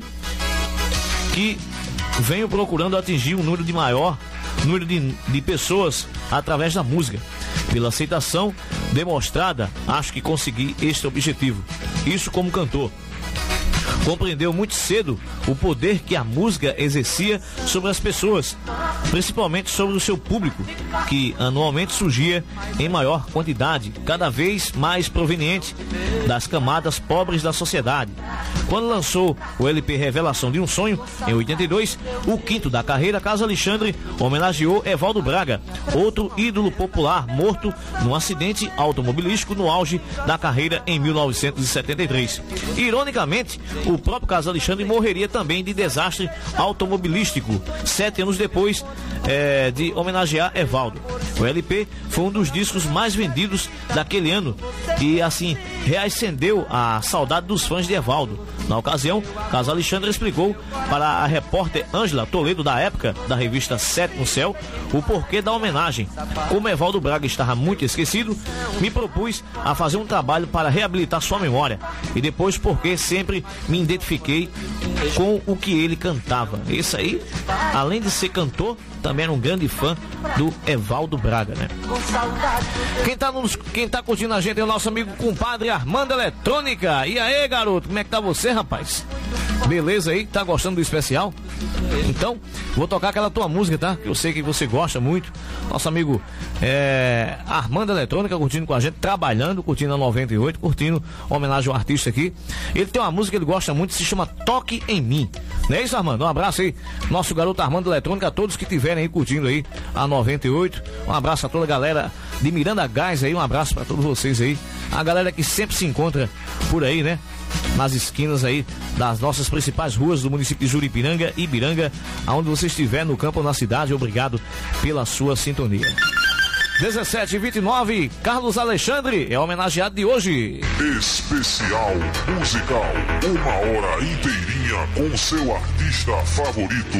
que venho procurando atingir um número de maior número de, de pessoas através da música. Pela aceitação demonstrada, acho que consegui este objetivo. Isso como cantor. Compreendeu muito cedo o poder que a música exercia sobre as pessoas, principalmente sobre o seu público, que anualmente surgia em maior quantidade, cada vez mais proveniente das camadas pobres da sociedade. Quando lançou o L P Revelação de um Sonho, em oitenta e dois, o quinto da carreira, Carlos Alexandre homenageou Evaldo Braga, outro ídolo popular morto num acidente automobilístico no auge da carreira em mil novecentos e setenta e três. Ironicamente, o próprio Carlos Alexandre morreria também de desastre automobilístico, sete anos depois é, de homenagear Evaldo. O L P foi um dos discos mais vendidos daquele ano e, assim, reacendeu a saudade dos fãs de Evaldo. Na ocasião, Carlos Alexandre explicou para a repórter Ângela Toledo, da época, da revista Sétimo Céu, o porquê da homenagem. Como Evaldo Braga estava muito esquecido, me propus a fazer um trabalho para reabilitar sua memória. E depois porque sempre me identifiquei com o que ele cantava. Esse aí, além de ser cantor, também era um grande fã do Evaldo Braga, né? Quem tá, nos, quem tá curtindo a gente é o nosso amigo compadre Armando Eletrônica. E aí, garoto, como é que tá você, rapaz? Beleza aí? Tá gostando do especial? Então, vou tocar aquela tua música, tá? Que eu sei que você gosta muito. Nosso amigo é, Armando Eletrônica curtindo com a gente, trabalhando, curtindo a noventa e oito, curtindo homenagem ao artista aqui. Ele tem uma música que ele gosta muito, se chama Toque em Mim. Não é isso, Armando? Um abraço aí, nosso garoto Armando Eletrônica, a todos que estiverem aí curtindo aí a noventa e oito. Um abraço a toda a galera de Miranda Gás aí, um abraço para todos vocês aí. A galera que sempre se encontra por aí, né? Nas esquinas aí das nossas principais ruas do município de Juripiranga e Ibiranga, aonde você estiver, no campo ou na cidade. Obrigado pela sua sintonia. dezessete e vinte e nove, Carlos Alexandre é homenageado de hoje. Especial musical, uma hora inteirinha com seu artista favorito.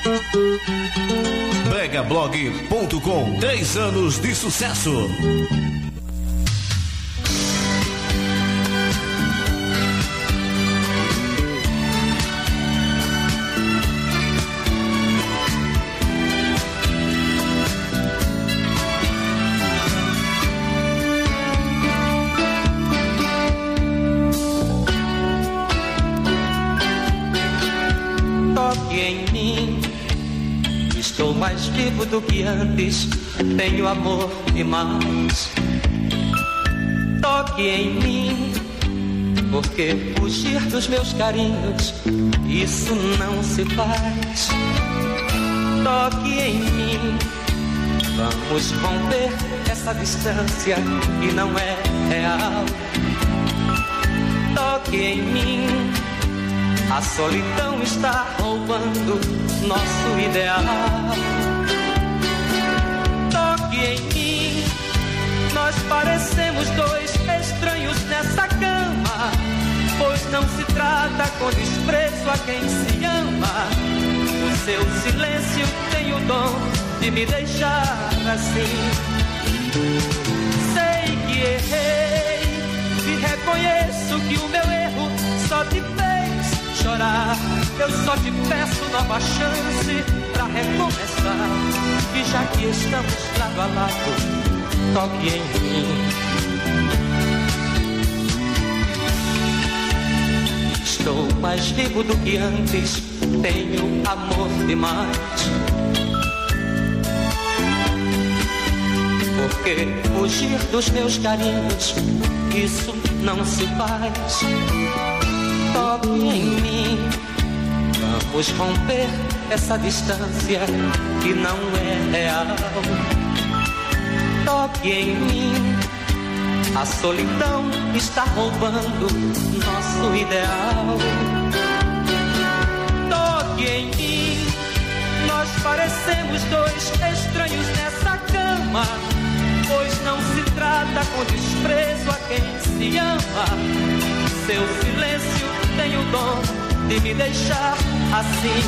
Brega Blog ponto com, três anos de sucesso. mais vivo do que antes, tenho amor demais. Toque em mim, porque fugir dos meus carinhos, isso não se faz. Toque em mim, vamos romper essa distância que não é real. Toque em mim, a solidão está roubando nosso ideal. Toque em mim, nós parecemos dois estranhos nessa cama, pois não se trata com desprezo a quem se ama. O seu silêncio tem o dom de me deixar assim. Sei que errei e reconheço que o meu erro só te fez chorar. Eu só te peço nova chance pra recomeçar. E já que estamos lado a lado, toque em mim. Estou mais vivo do que antes, tenho amor demais. Porque fugir dos meus carinhos, isso não se faz. Toque em mim, vamos romper essa distância que não é real. Toque em mim, a solidão está roubando nosso ideal. Toque em mim, nós parecemos dois estranhos nessa cama, pois não se trata com desprezo a quem se ama. Seu silêncio tem o dom de me deixar assim.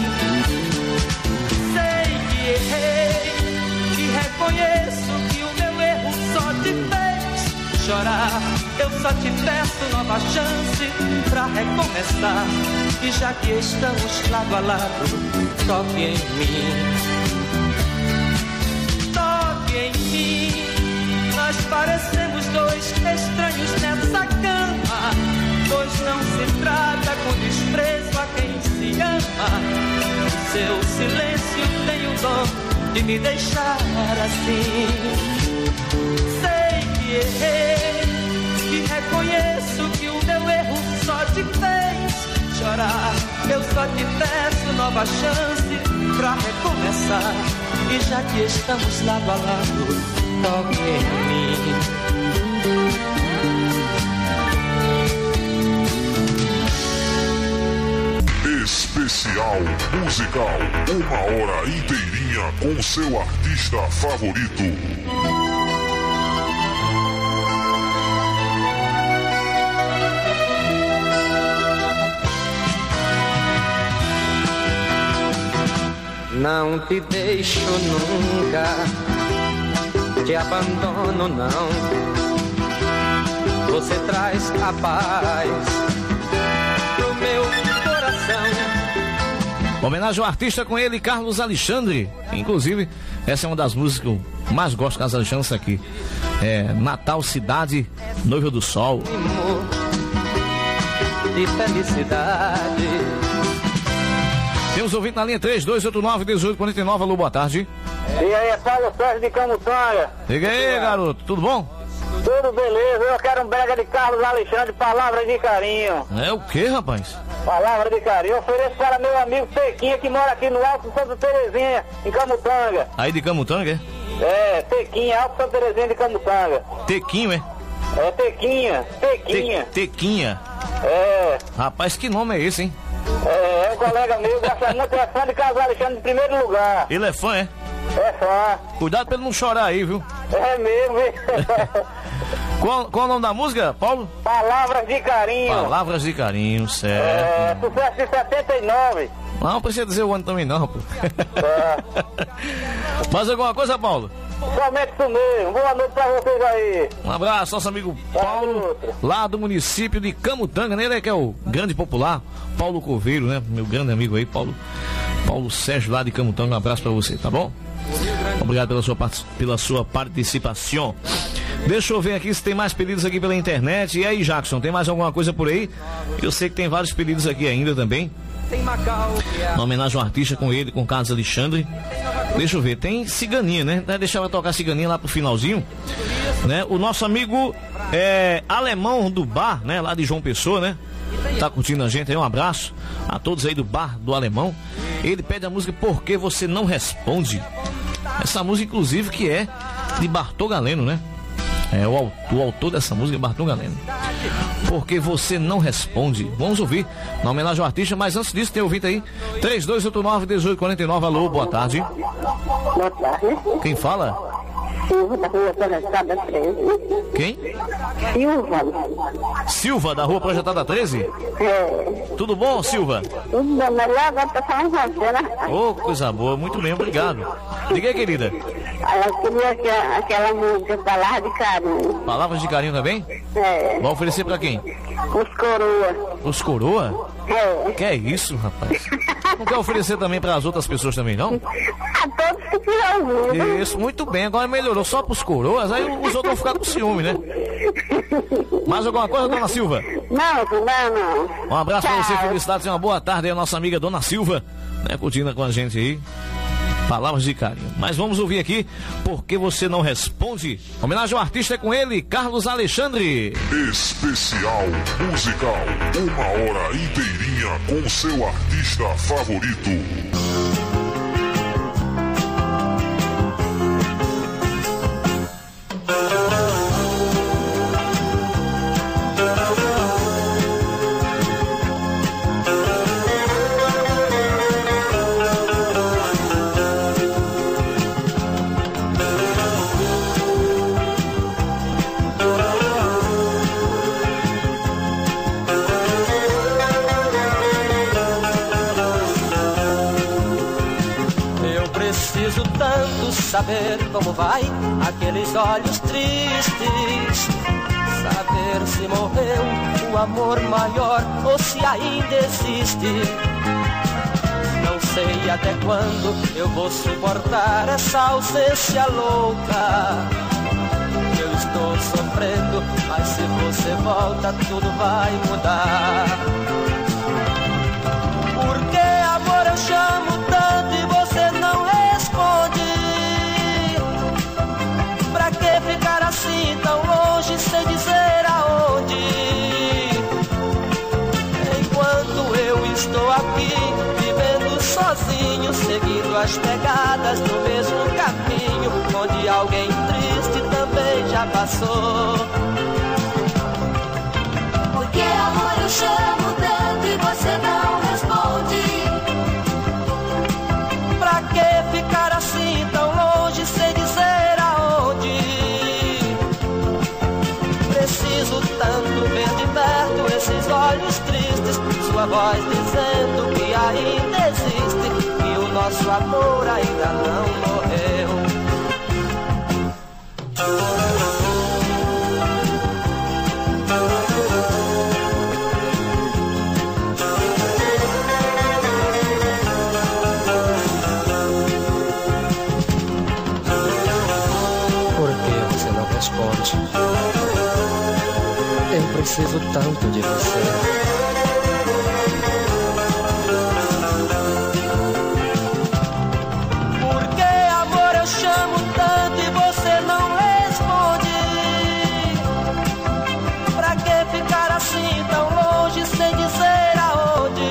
Sei que errei e reconheço que o meu erro só te fez chorar. Eu só te peço nova chance pra recomeçar. E já que estamos lado a lado, toque em mim. Toque em mim, nós parecemos dois estranhos nessa cama, pois não se trata com desprezo a quem se ama. Seu silêncio tem o dom de me deixar assim. Sei que errei e reconheço que o meu erro só te fez chorar. Eu só te peço nova chance pra recomeçar. E já que estamos lado a lado, toque em mim. Especial musical, uma hora inteirinha com seu artista favorito. Não te deixo nunca, te abandono não. Você traz a paz pro meu coração. Homenagem ao artista com ele, Carlos Alexandre. Inclusive, essa é uma das músicas que eu mais gosto, Carlos Alexandre, isso aqui. É Natal, Cidade, Noiva do Sol. De felicidade. Temos ouvido na linha três dois oito nove, um oito quatro nove. Alô, boa tarde. E aí, é Paulo Sérgio de Camutanga. Liga aí, garoto, tudo bom? Tudo beleza, eu quero um brega de Carlos Alexandre, palavras de carinho. É o que, rapaz? Palavra de carinho, eu ofereço para meu amigo Tequinha, que mora aqui no Alto Santa Terezinha, em Camutanga. Aí de Camutanga, é? É, Tequinha, Alto Santa Terezinha de Camutanga. Tequinho, é? É, Tequinha, Tequinha. Te, tequinha. É. Rapaz, que nome é esse, hein? É, é um colega meu, gosta muito, é fã de Carlos Alexandre em primeiro lugar. Ele é fã, é? É fã. Cuidado pra ele não chorar aí, viu? É mesmo, hein? Qual, qual o nome da música, Paulo? Palavras de carinho. Palavras de carinho, certo. É, sucesso de setenta e nove. Não, não precisa dizer o ano também não, pô. É. Faz alguma coisa, Paulo? Somente isso mesmo. Boa noite pra vocês aí. Um abraço, nosso amigo Paulo, lá do município de Camutanga, né? Ele é que é o grande popular, Paulo Coveiro, né? Meu grande amigo aí, Paulo, Paulo Sérgio, lá de Camutanga. Um abraço pra você, tá bom? Obrigado pela sua, pela sua participação. Deixa eu ver aqui se tem mais pedidos aqui pela internet. E aí, Jackson, tem mais alguma coisa por aí? Eu sei que tem vários pedidos aqui ainda também. Uma homenagem ao artista com ele, com Carlos Alexandre. Deixa eu ver, tem ciganinha, né? Deixa eu tocar ciganinha lá pro finalzinho, né? O nosso amigo é, alemão do bar, né? Lá de João Pessoa, né? Tá curtindo a gente aí, um abraço a todos aí do bar do Alemão. Ele pede a música Por Que Você Não Responde. Essa música, inclusive, que é de Bartô Galeno, né? É, o, o autor dessa música é Bartô Galeno. Porque Você Não Responde. Vamos ouvir na homenagem ao artista, mas antes disso tem ouvinte aí três dois oito nove, um oito quatro nove. Alô, boa tarde. Boa tarde. Quem fala? Silva, da Rua Projetada treze. Quem? Silva. Silva, da Rua Projetada treze? É. Tudo bom, Silva? Tudo bom, melhor agora tá falando com você, né? Ô, oh, coisa boa, muito bem, obrigado. Diga aí, querida. Eu queria aquela, aquela música, Palavras de Carinho. Palavras de carinho também? É. Vai oferecer pra quem? Os coroa. Os coroa? É. Que é isso, rapaz? Não quer oferecer também para as outras pessoas também, não? A todos que quiserem ouvir. Isso, muito bem. Agora melhorou só pros coroas, aí os outros vão ficar com ciúme, né? Mais alguma coisa, dona Silva? Não, não, não. Um abraço Tchau. pra você, felicidades e uma boa tarde aí, a nossa amiga dona Silva, né, curtindo com a gente aí. Palavras de carinho. Mas vamos ouvir aqui Por Que Você Não Responde. Homenagem ao artista é com ele, Carlos Alexandre. Especial musical. Uma hora inteirinha com seu artista favorito. Saber como vai aqueles olhos tristes, saber se morreu o amor maior ou se ainda existe. Não sei até quando eu vou suportar essa ausência louca. Eu estou sofrendo, mas se você volta tudo vai mudar. Porque amor eu chamo tanto e você não responde. Pra que ficar assim tão longe sem dizer aonde? Enquanto eu estou aqui vivendo sozinho, seguindo as pegadas do mesmo caminho, onde alguém triste também já passou. Porque amor eu chamo tanto e você não responde. Pra que ficar assim tão longe sem dizer aonde? Preciso tanto ver de perto esses olhos tristes, sua voz dizendo que ainda existe, que o nosso amor ainda não morreu. Eu preciso tanto de você. Porque amor eu chamo tanto e você não responde. Pra que ficar assim tão longe sem dizer aonde?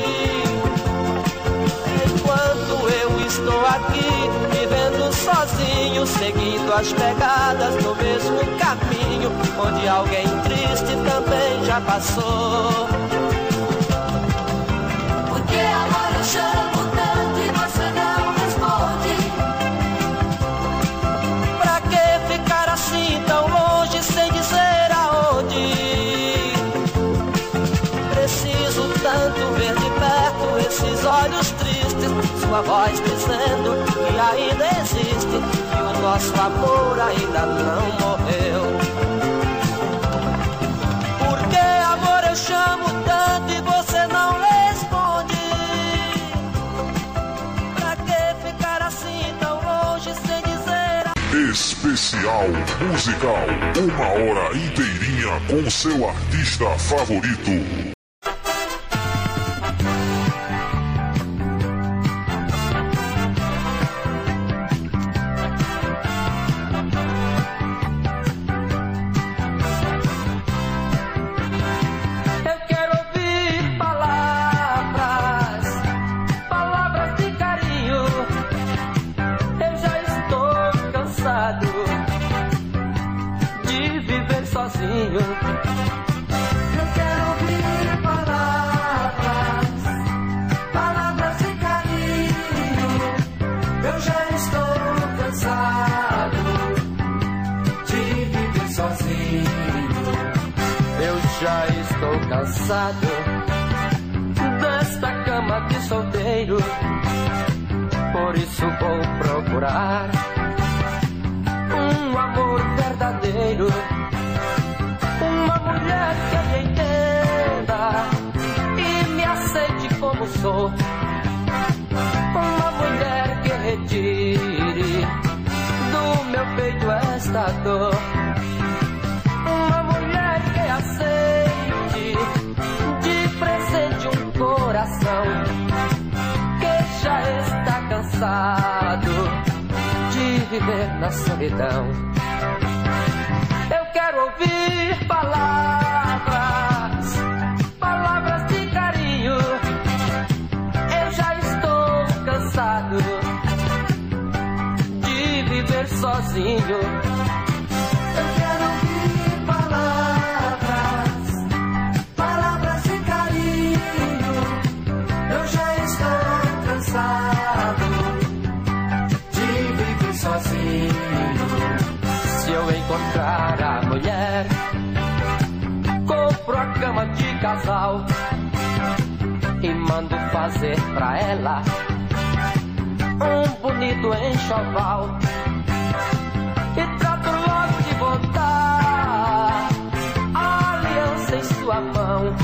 Enquanto eu estou aqui vivendo sozinho, seguindo as pegadas do mesmo caminho, onde alguém triste também já passou. Porque amor eu chamo tanto e você não responde. Pra que ficar assim tão longe sem dizer aonde? Preciso tanto ver de perto esses olhos tristes, sua voz dizendo que ainda existe, que o nosso amor ainda não morreu. Porque amor eu chamo tanto e você não responde. Pra que ficar assim tão longe sem dizer? Especial musical. Uma hora inteirinha com seu artista favorito. sozinho. Eu quero ouvir palavras, palavras de carinho. Eu já estou cansado de viver sozinho. Eu já estou cansado desta cama de solteiro. Por isso vou procurar um amor verdadeiro, uma mulher que me entenda e me aceite como sou, uma mulher que retire do meu peito esta dor, uma mulher que aceite de presente um coração que já está cansado de viver na solidão. Eu quero ouvir palavras, palavras de carinho. Eu já estou cansado de viver sozinho. Eu quero ouvir palavras, palavras de carinho. Eu já estou cansado de viver sozinho. Se eu encontrar a mulher, compro a cama de casal e mando fazer pra ela um bonito enxoval. E trato logo de botar a aliança em sua mão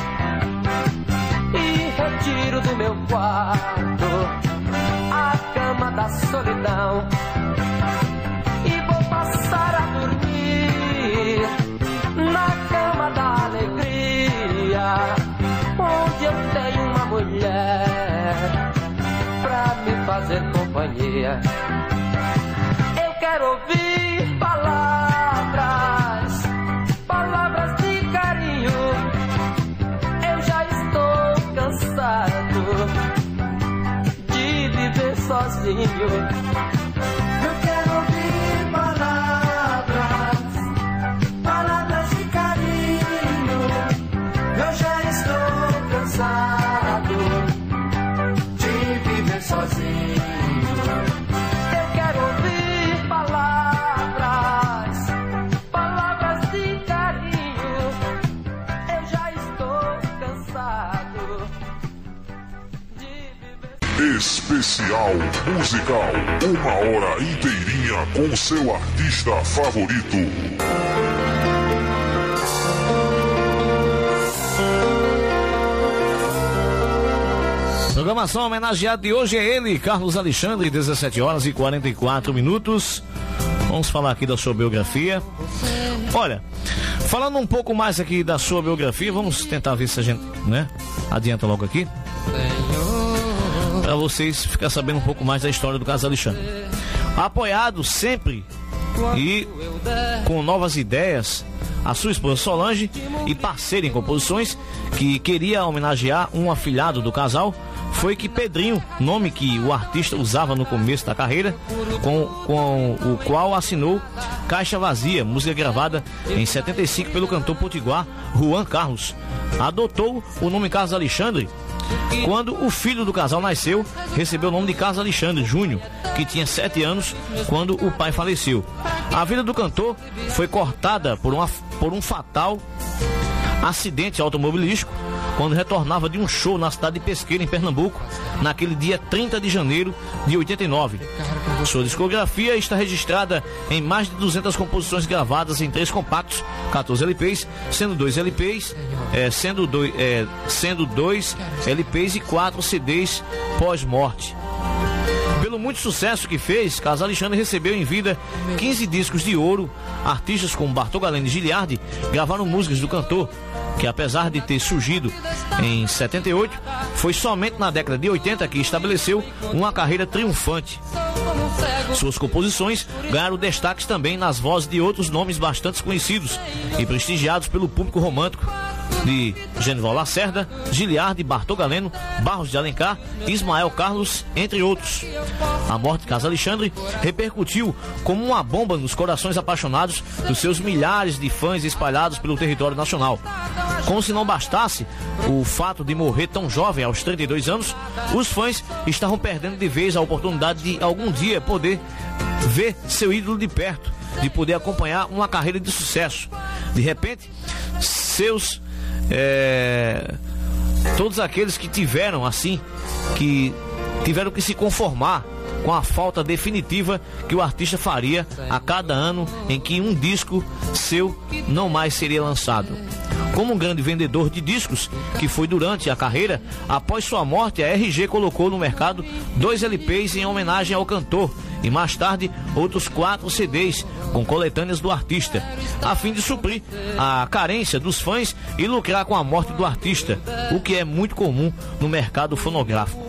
e retiro do meu quarto a cama da solidão. E vou passar a dormir na cama da alegria, onde eu tenho uma mulher pra me fazer companhia. Eu quero ouvir palavras, palavras de carinho. Eu já estou cansado de viver sozinho. Eu quero ouvir palavras, palavras de carinho. Eu já estou cansado de viver sozinho. Eu quero ouvir palavras, palavras de carinho. Eu já estou cansado de viver. Especial musical, uma hora inteirinha com seu artista favorito. Programação homenageada de hoje é ele, Carlos Alexandre, dezessete horas e quarenta e quatro minutos. Vamos falar aqui da sua biografia. Olha, falando um pouco mais aqui da sua biografia, vamos tentar ver se a gente, né, adianta logo aqui, para vocês ficarem sabendo um pouco mais da história do Carlos Alexandre. Apoiado sempre e com novas ideias, a sua esposa Solange, e parceira em composições, que queria homenagear um afilhado do casal, foi que Pedrinho, nome que o artista usava no começo da carreira, com, com o qual assinou Caixa Vazia, música gravada em setenta e cinco pelo cantor potiguar Juan Carlos, adotou o nome Carlos Alexandre. Quando o filho do casal nasceu, recebeu o nome de Carlos Alexandre Júnior, que tinha sete anos quando o pai faleceu. A vida do cantor foi cortada por, uma, por um fatal acidente automobilístico quando retornava de um show na cidade de Pesqueira, em Pernambuco, naquele dia trinta de janeiro de oitenta e nove. Sua discografia está registrada em mais de duzentas composições gravadas em três compactos, quatorze L Ps, sendo dois L Ps, é, sendo, dois, é, sendo dois L Ps e quatro C Ds pós-morte. Pelo muito sucesso que fez, Carlos Alexandre recebeu em vida quinze discos de ouro. Artistas como Bartol Galeno e Giliardi gravaram músicas do cantor, que apesar de ter surgido em setenta e oito, foi somente na década de oitenta que estabeleceu uma carreira triunfante. Suas composições ganharam destaques também nas vozes de outros nomes bastante conhecidos e prestigiados pelo público romântico, de Genival Lacerda, Giliardi, Bartol Galeno, Barros de Alencar, Ismael Carlos, entre outros. A morte de Carlos Alexandre repercutiu como uma bomba nos corações apaixonados dos seus milhares de fãs espalhados pelo território nacional. Como se não bastasse o fato de morrer tão jovem, aos trinta e dois anos, os fãs estavam perdendo de vez a oportunidade de algum dia poder ver seu ídolo de perto, de poder acompanhar uma carreira de sucesso. De repente, seus é, todos aqueles que tiveram assim, que tiveram que se conformar com a falta definitiva que o artista faria a cada ano em que um disco seu não mais seria lançado. Como um grande vendedor de discos que foi durante a carreira, após sua morte, a R G colocou no mercado dois L Ps em homenagem ao cantor e mais tarde outros quatro C Ds com coletâneas do artista, a fim de suprir a carência dos fãs e lucrar com a morte do artista, o que é muito comum no mercado fonográfico.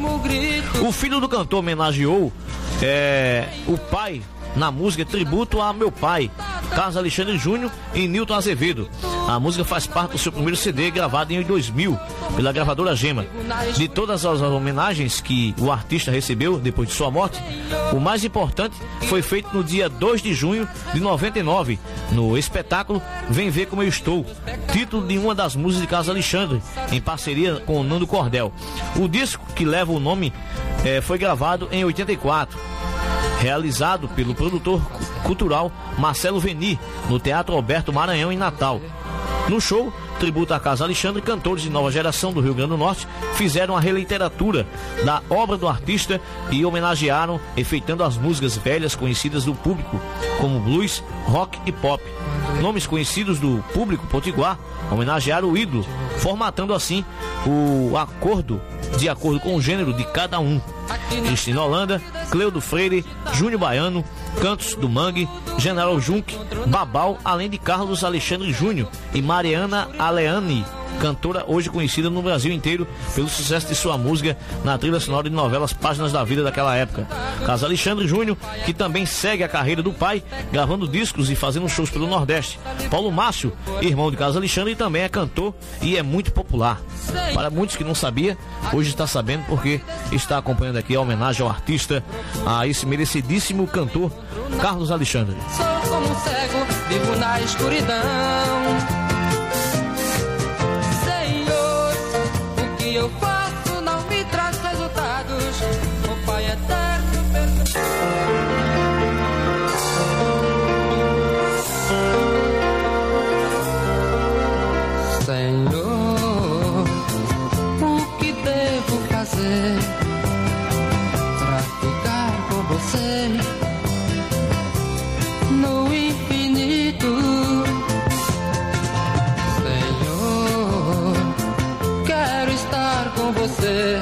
O filho do cantor homenageou é, o pai na música Tributo a Meu Pai, Carlos Alexandre Júnior e Nilton Azevedo. A música faz parte do seu primeiro C D, gravado em dois mil pela gravadora Gema. De todas as homenagens que o artista recebeu depois de sua morte, o mais importante foi feito no dia dois de junho de noventa e nove, no espetáculo Vem Ver Como Eu Estou, título de uma das músicas de Carlos Alexandre, em parceria com o Nando Cordel. O disco, que leva o nome, eh, foi gravado em oitenta e quatro, realizado pelo produtor cultural Marcelo Veni, no Teatro Alberto Maranhão, em Natal. No show, tributo a Carlos Alexandre, cantores de nova geração do Rio Grande do Norte fizeram a reliteratura da obra do artista e homenagearam, enfeitando as músicas velhas conhecidas do público, como blues, rock e pop. Nomes conhecidos do público potiguar homenagearam o ídolo, formatando assim o acordo de acordo com o gênero de cada um. Cristina Holanda, Cleudo Freire, Júnior Baiano, Cantos do Mangue, General Junque, Babal, além de Carlos Alexandre Júnior e Mariana Aleani, cantora hoje conhecida no Brasil inteiro pelo sucesso de sua música na trilha sonora de novelas Páginas da Vida daquela época. Carlos Alexandre Júnior, que também segue a carreira do pai, gravando discos e fazendo shows pelo Nordeste. Paulo Márcio, irmão de Carlos Alexandre, também é cantor e é muito popular. Para muitos que não sabia, hoje está sabendo porque está acompanhando aqui a homenagem ao artista, a esse merecidíssimo cantor Carlos Alexandre. Sou como um cego, vivo na escuridão. Senhor, o que eu faço não me traz resultados. O Pai eterno perdoa. Senhor, o que devo fazer pra ficar com você no infinito? Senhor, quero estar com você.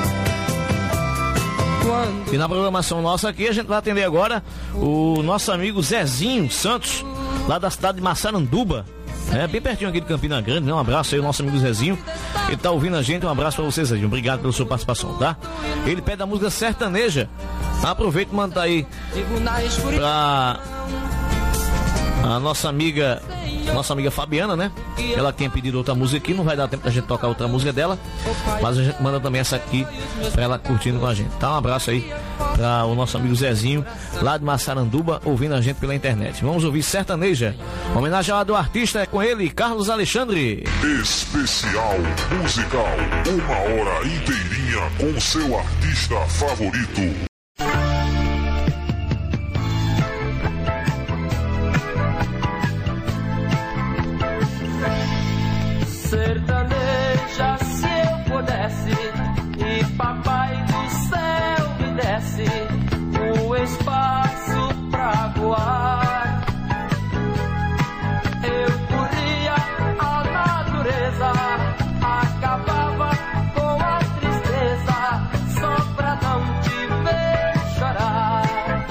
Quando... E na programação nossa aqui, a gente vai atender agora o nosso amigo Zezinho Santos, lá da cidade de Massaranduba. É, bem pertinho aqui de Campina Grande, né? Um abraço aí ao nosso amigo Zezinho. Ele tá ouvindo a gente, um abraço pra você, Zezinho. Obrigado pela sua participação, tá? Ele pede a música sertaneja. Aproveita e manda aí pra a nossa amiga, nossa amiga Fabiana, né? Ela tinha pedido outra música aqui, não vai dar tempo da gente tocar outra música dela, mas a gente manda também essa aqui pra ela curtindo com a gente. Tá? Um abraço aí para o nosso amigo Zezinho, lá de Massaranduba, ouvindo a gente pela internet. Vamos ouvir sertaneja. Homenagem ao do artista é com ele, Carlos Alexandre. Especial musical, uma hora inteirinha com seu artista favorito. Sertaneja, se eu pudesse, e papai do céu me desse o espaço pra voar, eu corria a natureza, acabava com a tristeza, só pra não te ver chorar.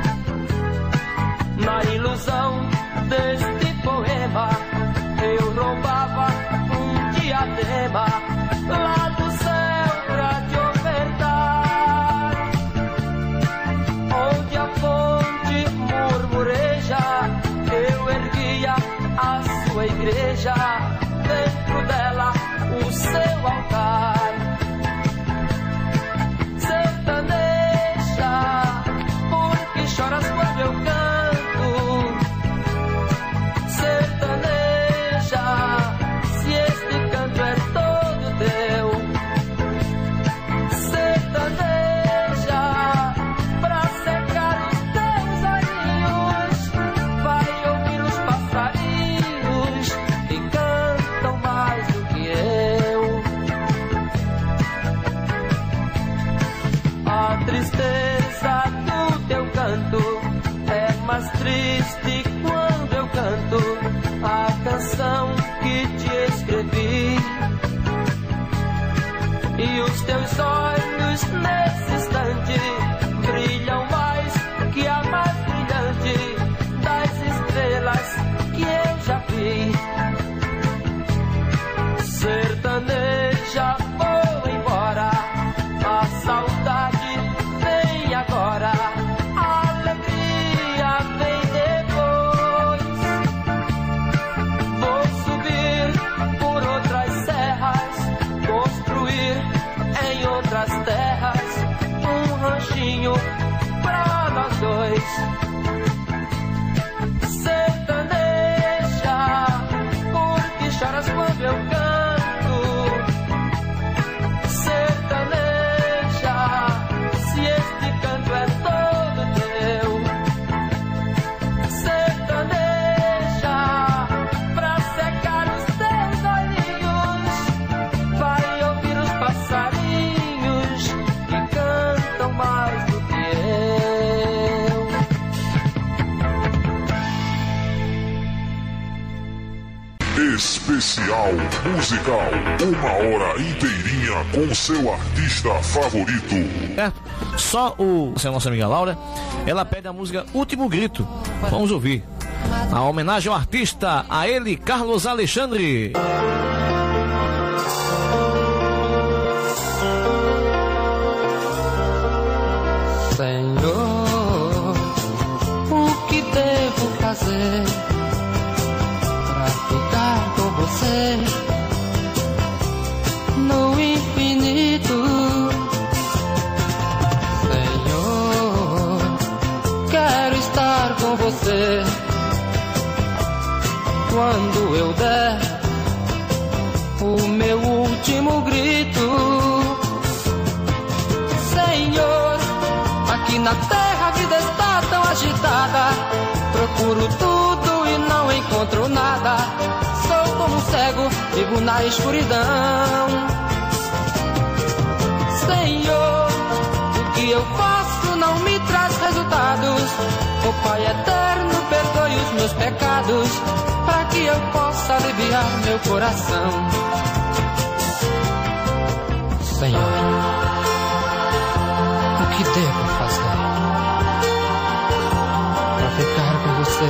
Na ilusão deste poema, eu roubava diadema lá do céu pra te ofertar, onde a fonte murmureja, eu erguia a sua igreja, dentro dela o seu altar. Sertaneja, que te escrevi. E os teus olhos nesse instante brilham mais que a mais brilhante das estrelas que eu já vi. Sertaneja, vou embora, a saudade vem agora, a alegria vem depois. Vou subir por outras serras, construir em outras terras um ranchinho pra nós dois. Sertaneja, por que choras quando eu canto? Sertaneja, se este canto é todo teu. Sertaneja, pra secar os teus olhinhos, vai ouvir os passarinhos que cantam mais do que eu. Especial musical, uma hora inteirinha com seu artista favorito. É, só o a nossa amiga Laura, ela pede a música Último Grito. Vamos ouvir. A homenagem ao artista, a ele, Carlos Alexandre. Senhor, o que devo fazer pra ficar com você no infinito? Senhor, quero estar com você quando eu der o meu último grito. Senhor, aqui na terra a vida está tão agitada, procuro tudo e não encontro nada. Sou como um cego, vivo na escuridão. Senhor, o que eu faço não me traz resultados. O Pai eterno, perdoe os meus pecados, para que eu possa aliviar meu coração. Senhor, o que devo fazer para ficar com você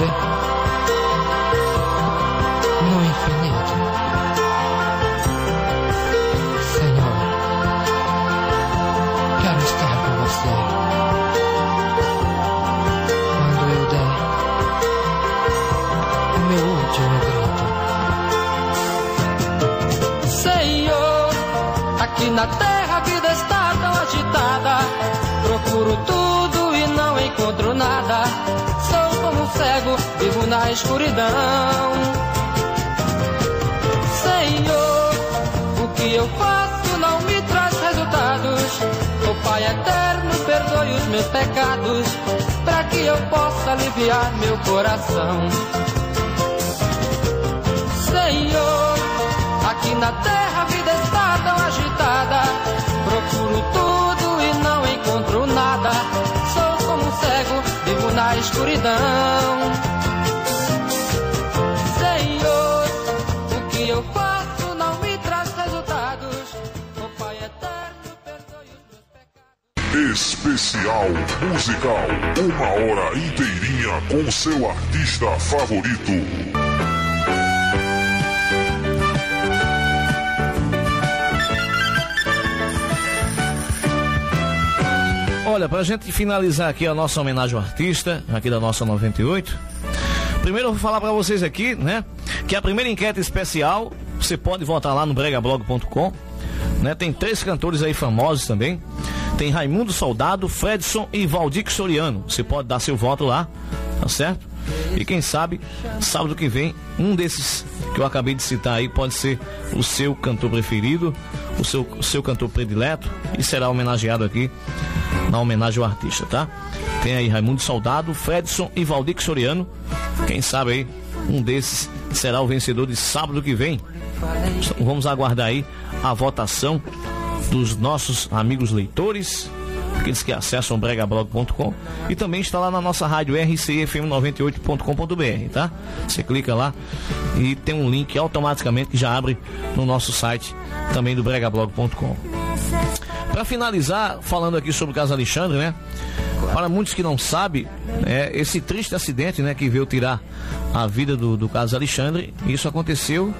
no infinito? Senhor, quero estar com você quando eu der o meu último grito. Senhor, aqui na terra a vida está tão agitada, procuro tudo e não encontro nada. Sou como um cego, vivo na escuridão. Senhor, o que eu faço não me traz resultados. O Pai eterno, perdoe os meus pecados, para que eu possa aliviar meu coração. Senhor, aqui na terra a vida está tão agitada, procuro tudo e não encontro nada. Sou como um cego, vivo na escuridão. Senhor, o que eu faço não me traz resultados. O Pai eterno, perdoe os meus pecados. Especial musical, uma hora inteirinha com seu artista favorito. Olha, pra gente finalizar aqui a nossa homenagem ao artista, aqui da nossa noventa e oito, primeiro eu vou falar pra vocês aqui, né, que a primeira enquete especial, você pode votar lá no brega blog ponto com, né, tem três cantores aí famosos também, tem Raimundo Soldado, Fredson e Valdir Soriano, você pode dar seu voto lá, tá certo? E quem sabe, sábado que vem, um desses que eu acabei de citar aí pode ser o seu cantor preferido, o seu, o seu cantor predileto, e será homenageado aqui na homenagem ao artista, tá? Tem aí Raimundo Soldado, Fredson e Valdir Soriano. Quem sabe aí, um desses será o vencedor de sábado que vem. Vamos aguardar aí a votação dos nossos amigos leitores, aqueles que acessam brega blog ponto com, e também está lá na nossa rádio R C F M noventa e oito ponto com ponto B R, tá? Você clica lá e tem um link automaticamente que já abre no nosso site também do brega blog ponto com. Para finalizar, falando aqui sobre o caso Alexandre, né? Para muitos que não sabem, é, esse triste acidente, né, que veio tirar a vida do, do caso Alexandre, isso aconteceu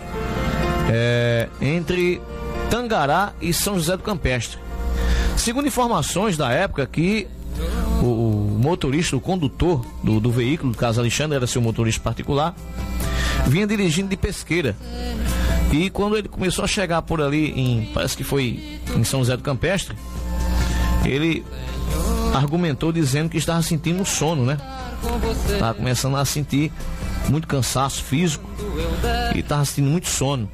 é, entre Tangará e São José do Campestre. Segundo informações da época, que o, o motorista, o condutor do, do veículo do caso Alexandre, era seu motorista particular, vinha dirigindo de Pesqueira. E quando ele começou a chegar por ali, em, parece que foi em São José do Campestre, ele argumentou dizendo que estava sentindo sono, né? Estava começando a sentir muito cansaço físico e estava sentindo muito sono.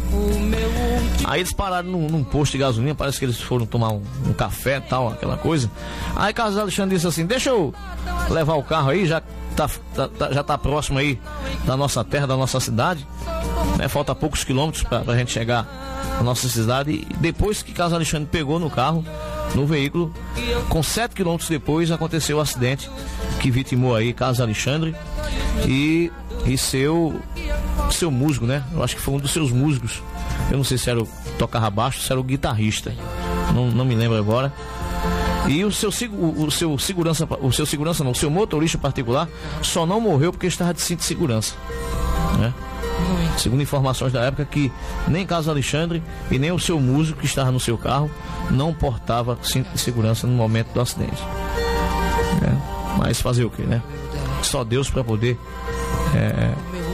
Aí eles pararam num, num posto de gasolina, parece que eles foram tomar um, um café e tal, aquela coisa. Aí Carlos Alexandre disse assim: deixa eu levar o carro aí, já tá, tá, tá, já tá próximo aí da nossa terra, da nossa cidade, né? Falta poucos quilômetros pra, pra gente chegar na nossa cidade. E depois que Carlos Alexandre pegou no carro, no veículo, com sete quilômetros depois aconteceu o acidente que vitimou aí Carlos Alexandre e, e seu seu músico, né? Eu acho que foi um dos seus músicos. Eu não sei se era o tocava baixo, se era o guitarrista. Não, não me lembro agora. E o seu, o, o seu segurança, o seu segurança não, o seu motorista particular só não morreu porque estava de cinto de segurança, né? Segundo informações da época, que nem Carlos Alexandre e nem o seu músico que estava no seu carro não portava cinto de segurança no momento do acidente, né? Mas fazer o que, né? Só Deus para poder é,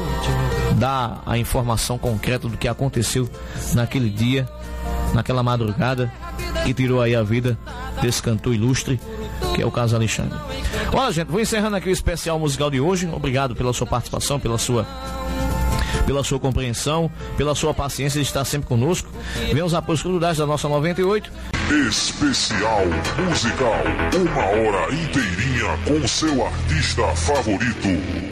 dar a informação concreta do que aconteceu naquele dia, naquela madrugada, que tirou aí a vida desse cantor ilustre, que é o Carlos Alexandre. Olha, gente, vou encerrando aqui o especial musical de hoje. Obrigado pela sua participação, pela sua pela sua compreensão, pela sua paciência de estar sempre conosco. Venham os apoios culturais da nossa noventa e oito. Especial musical, uma hora inteirinha com seu artista favorito.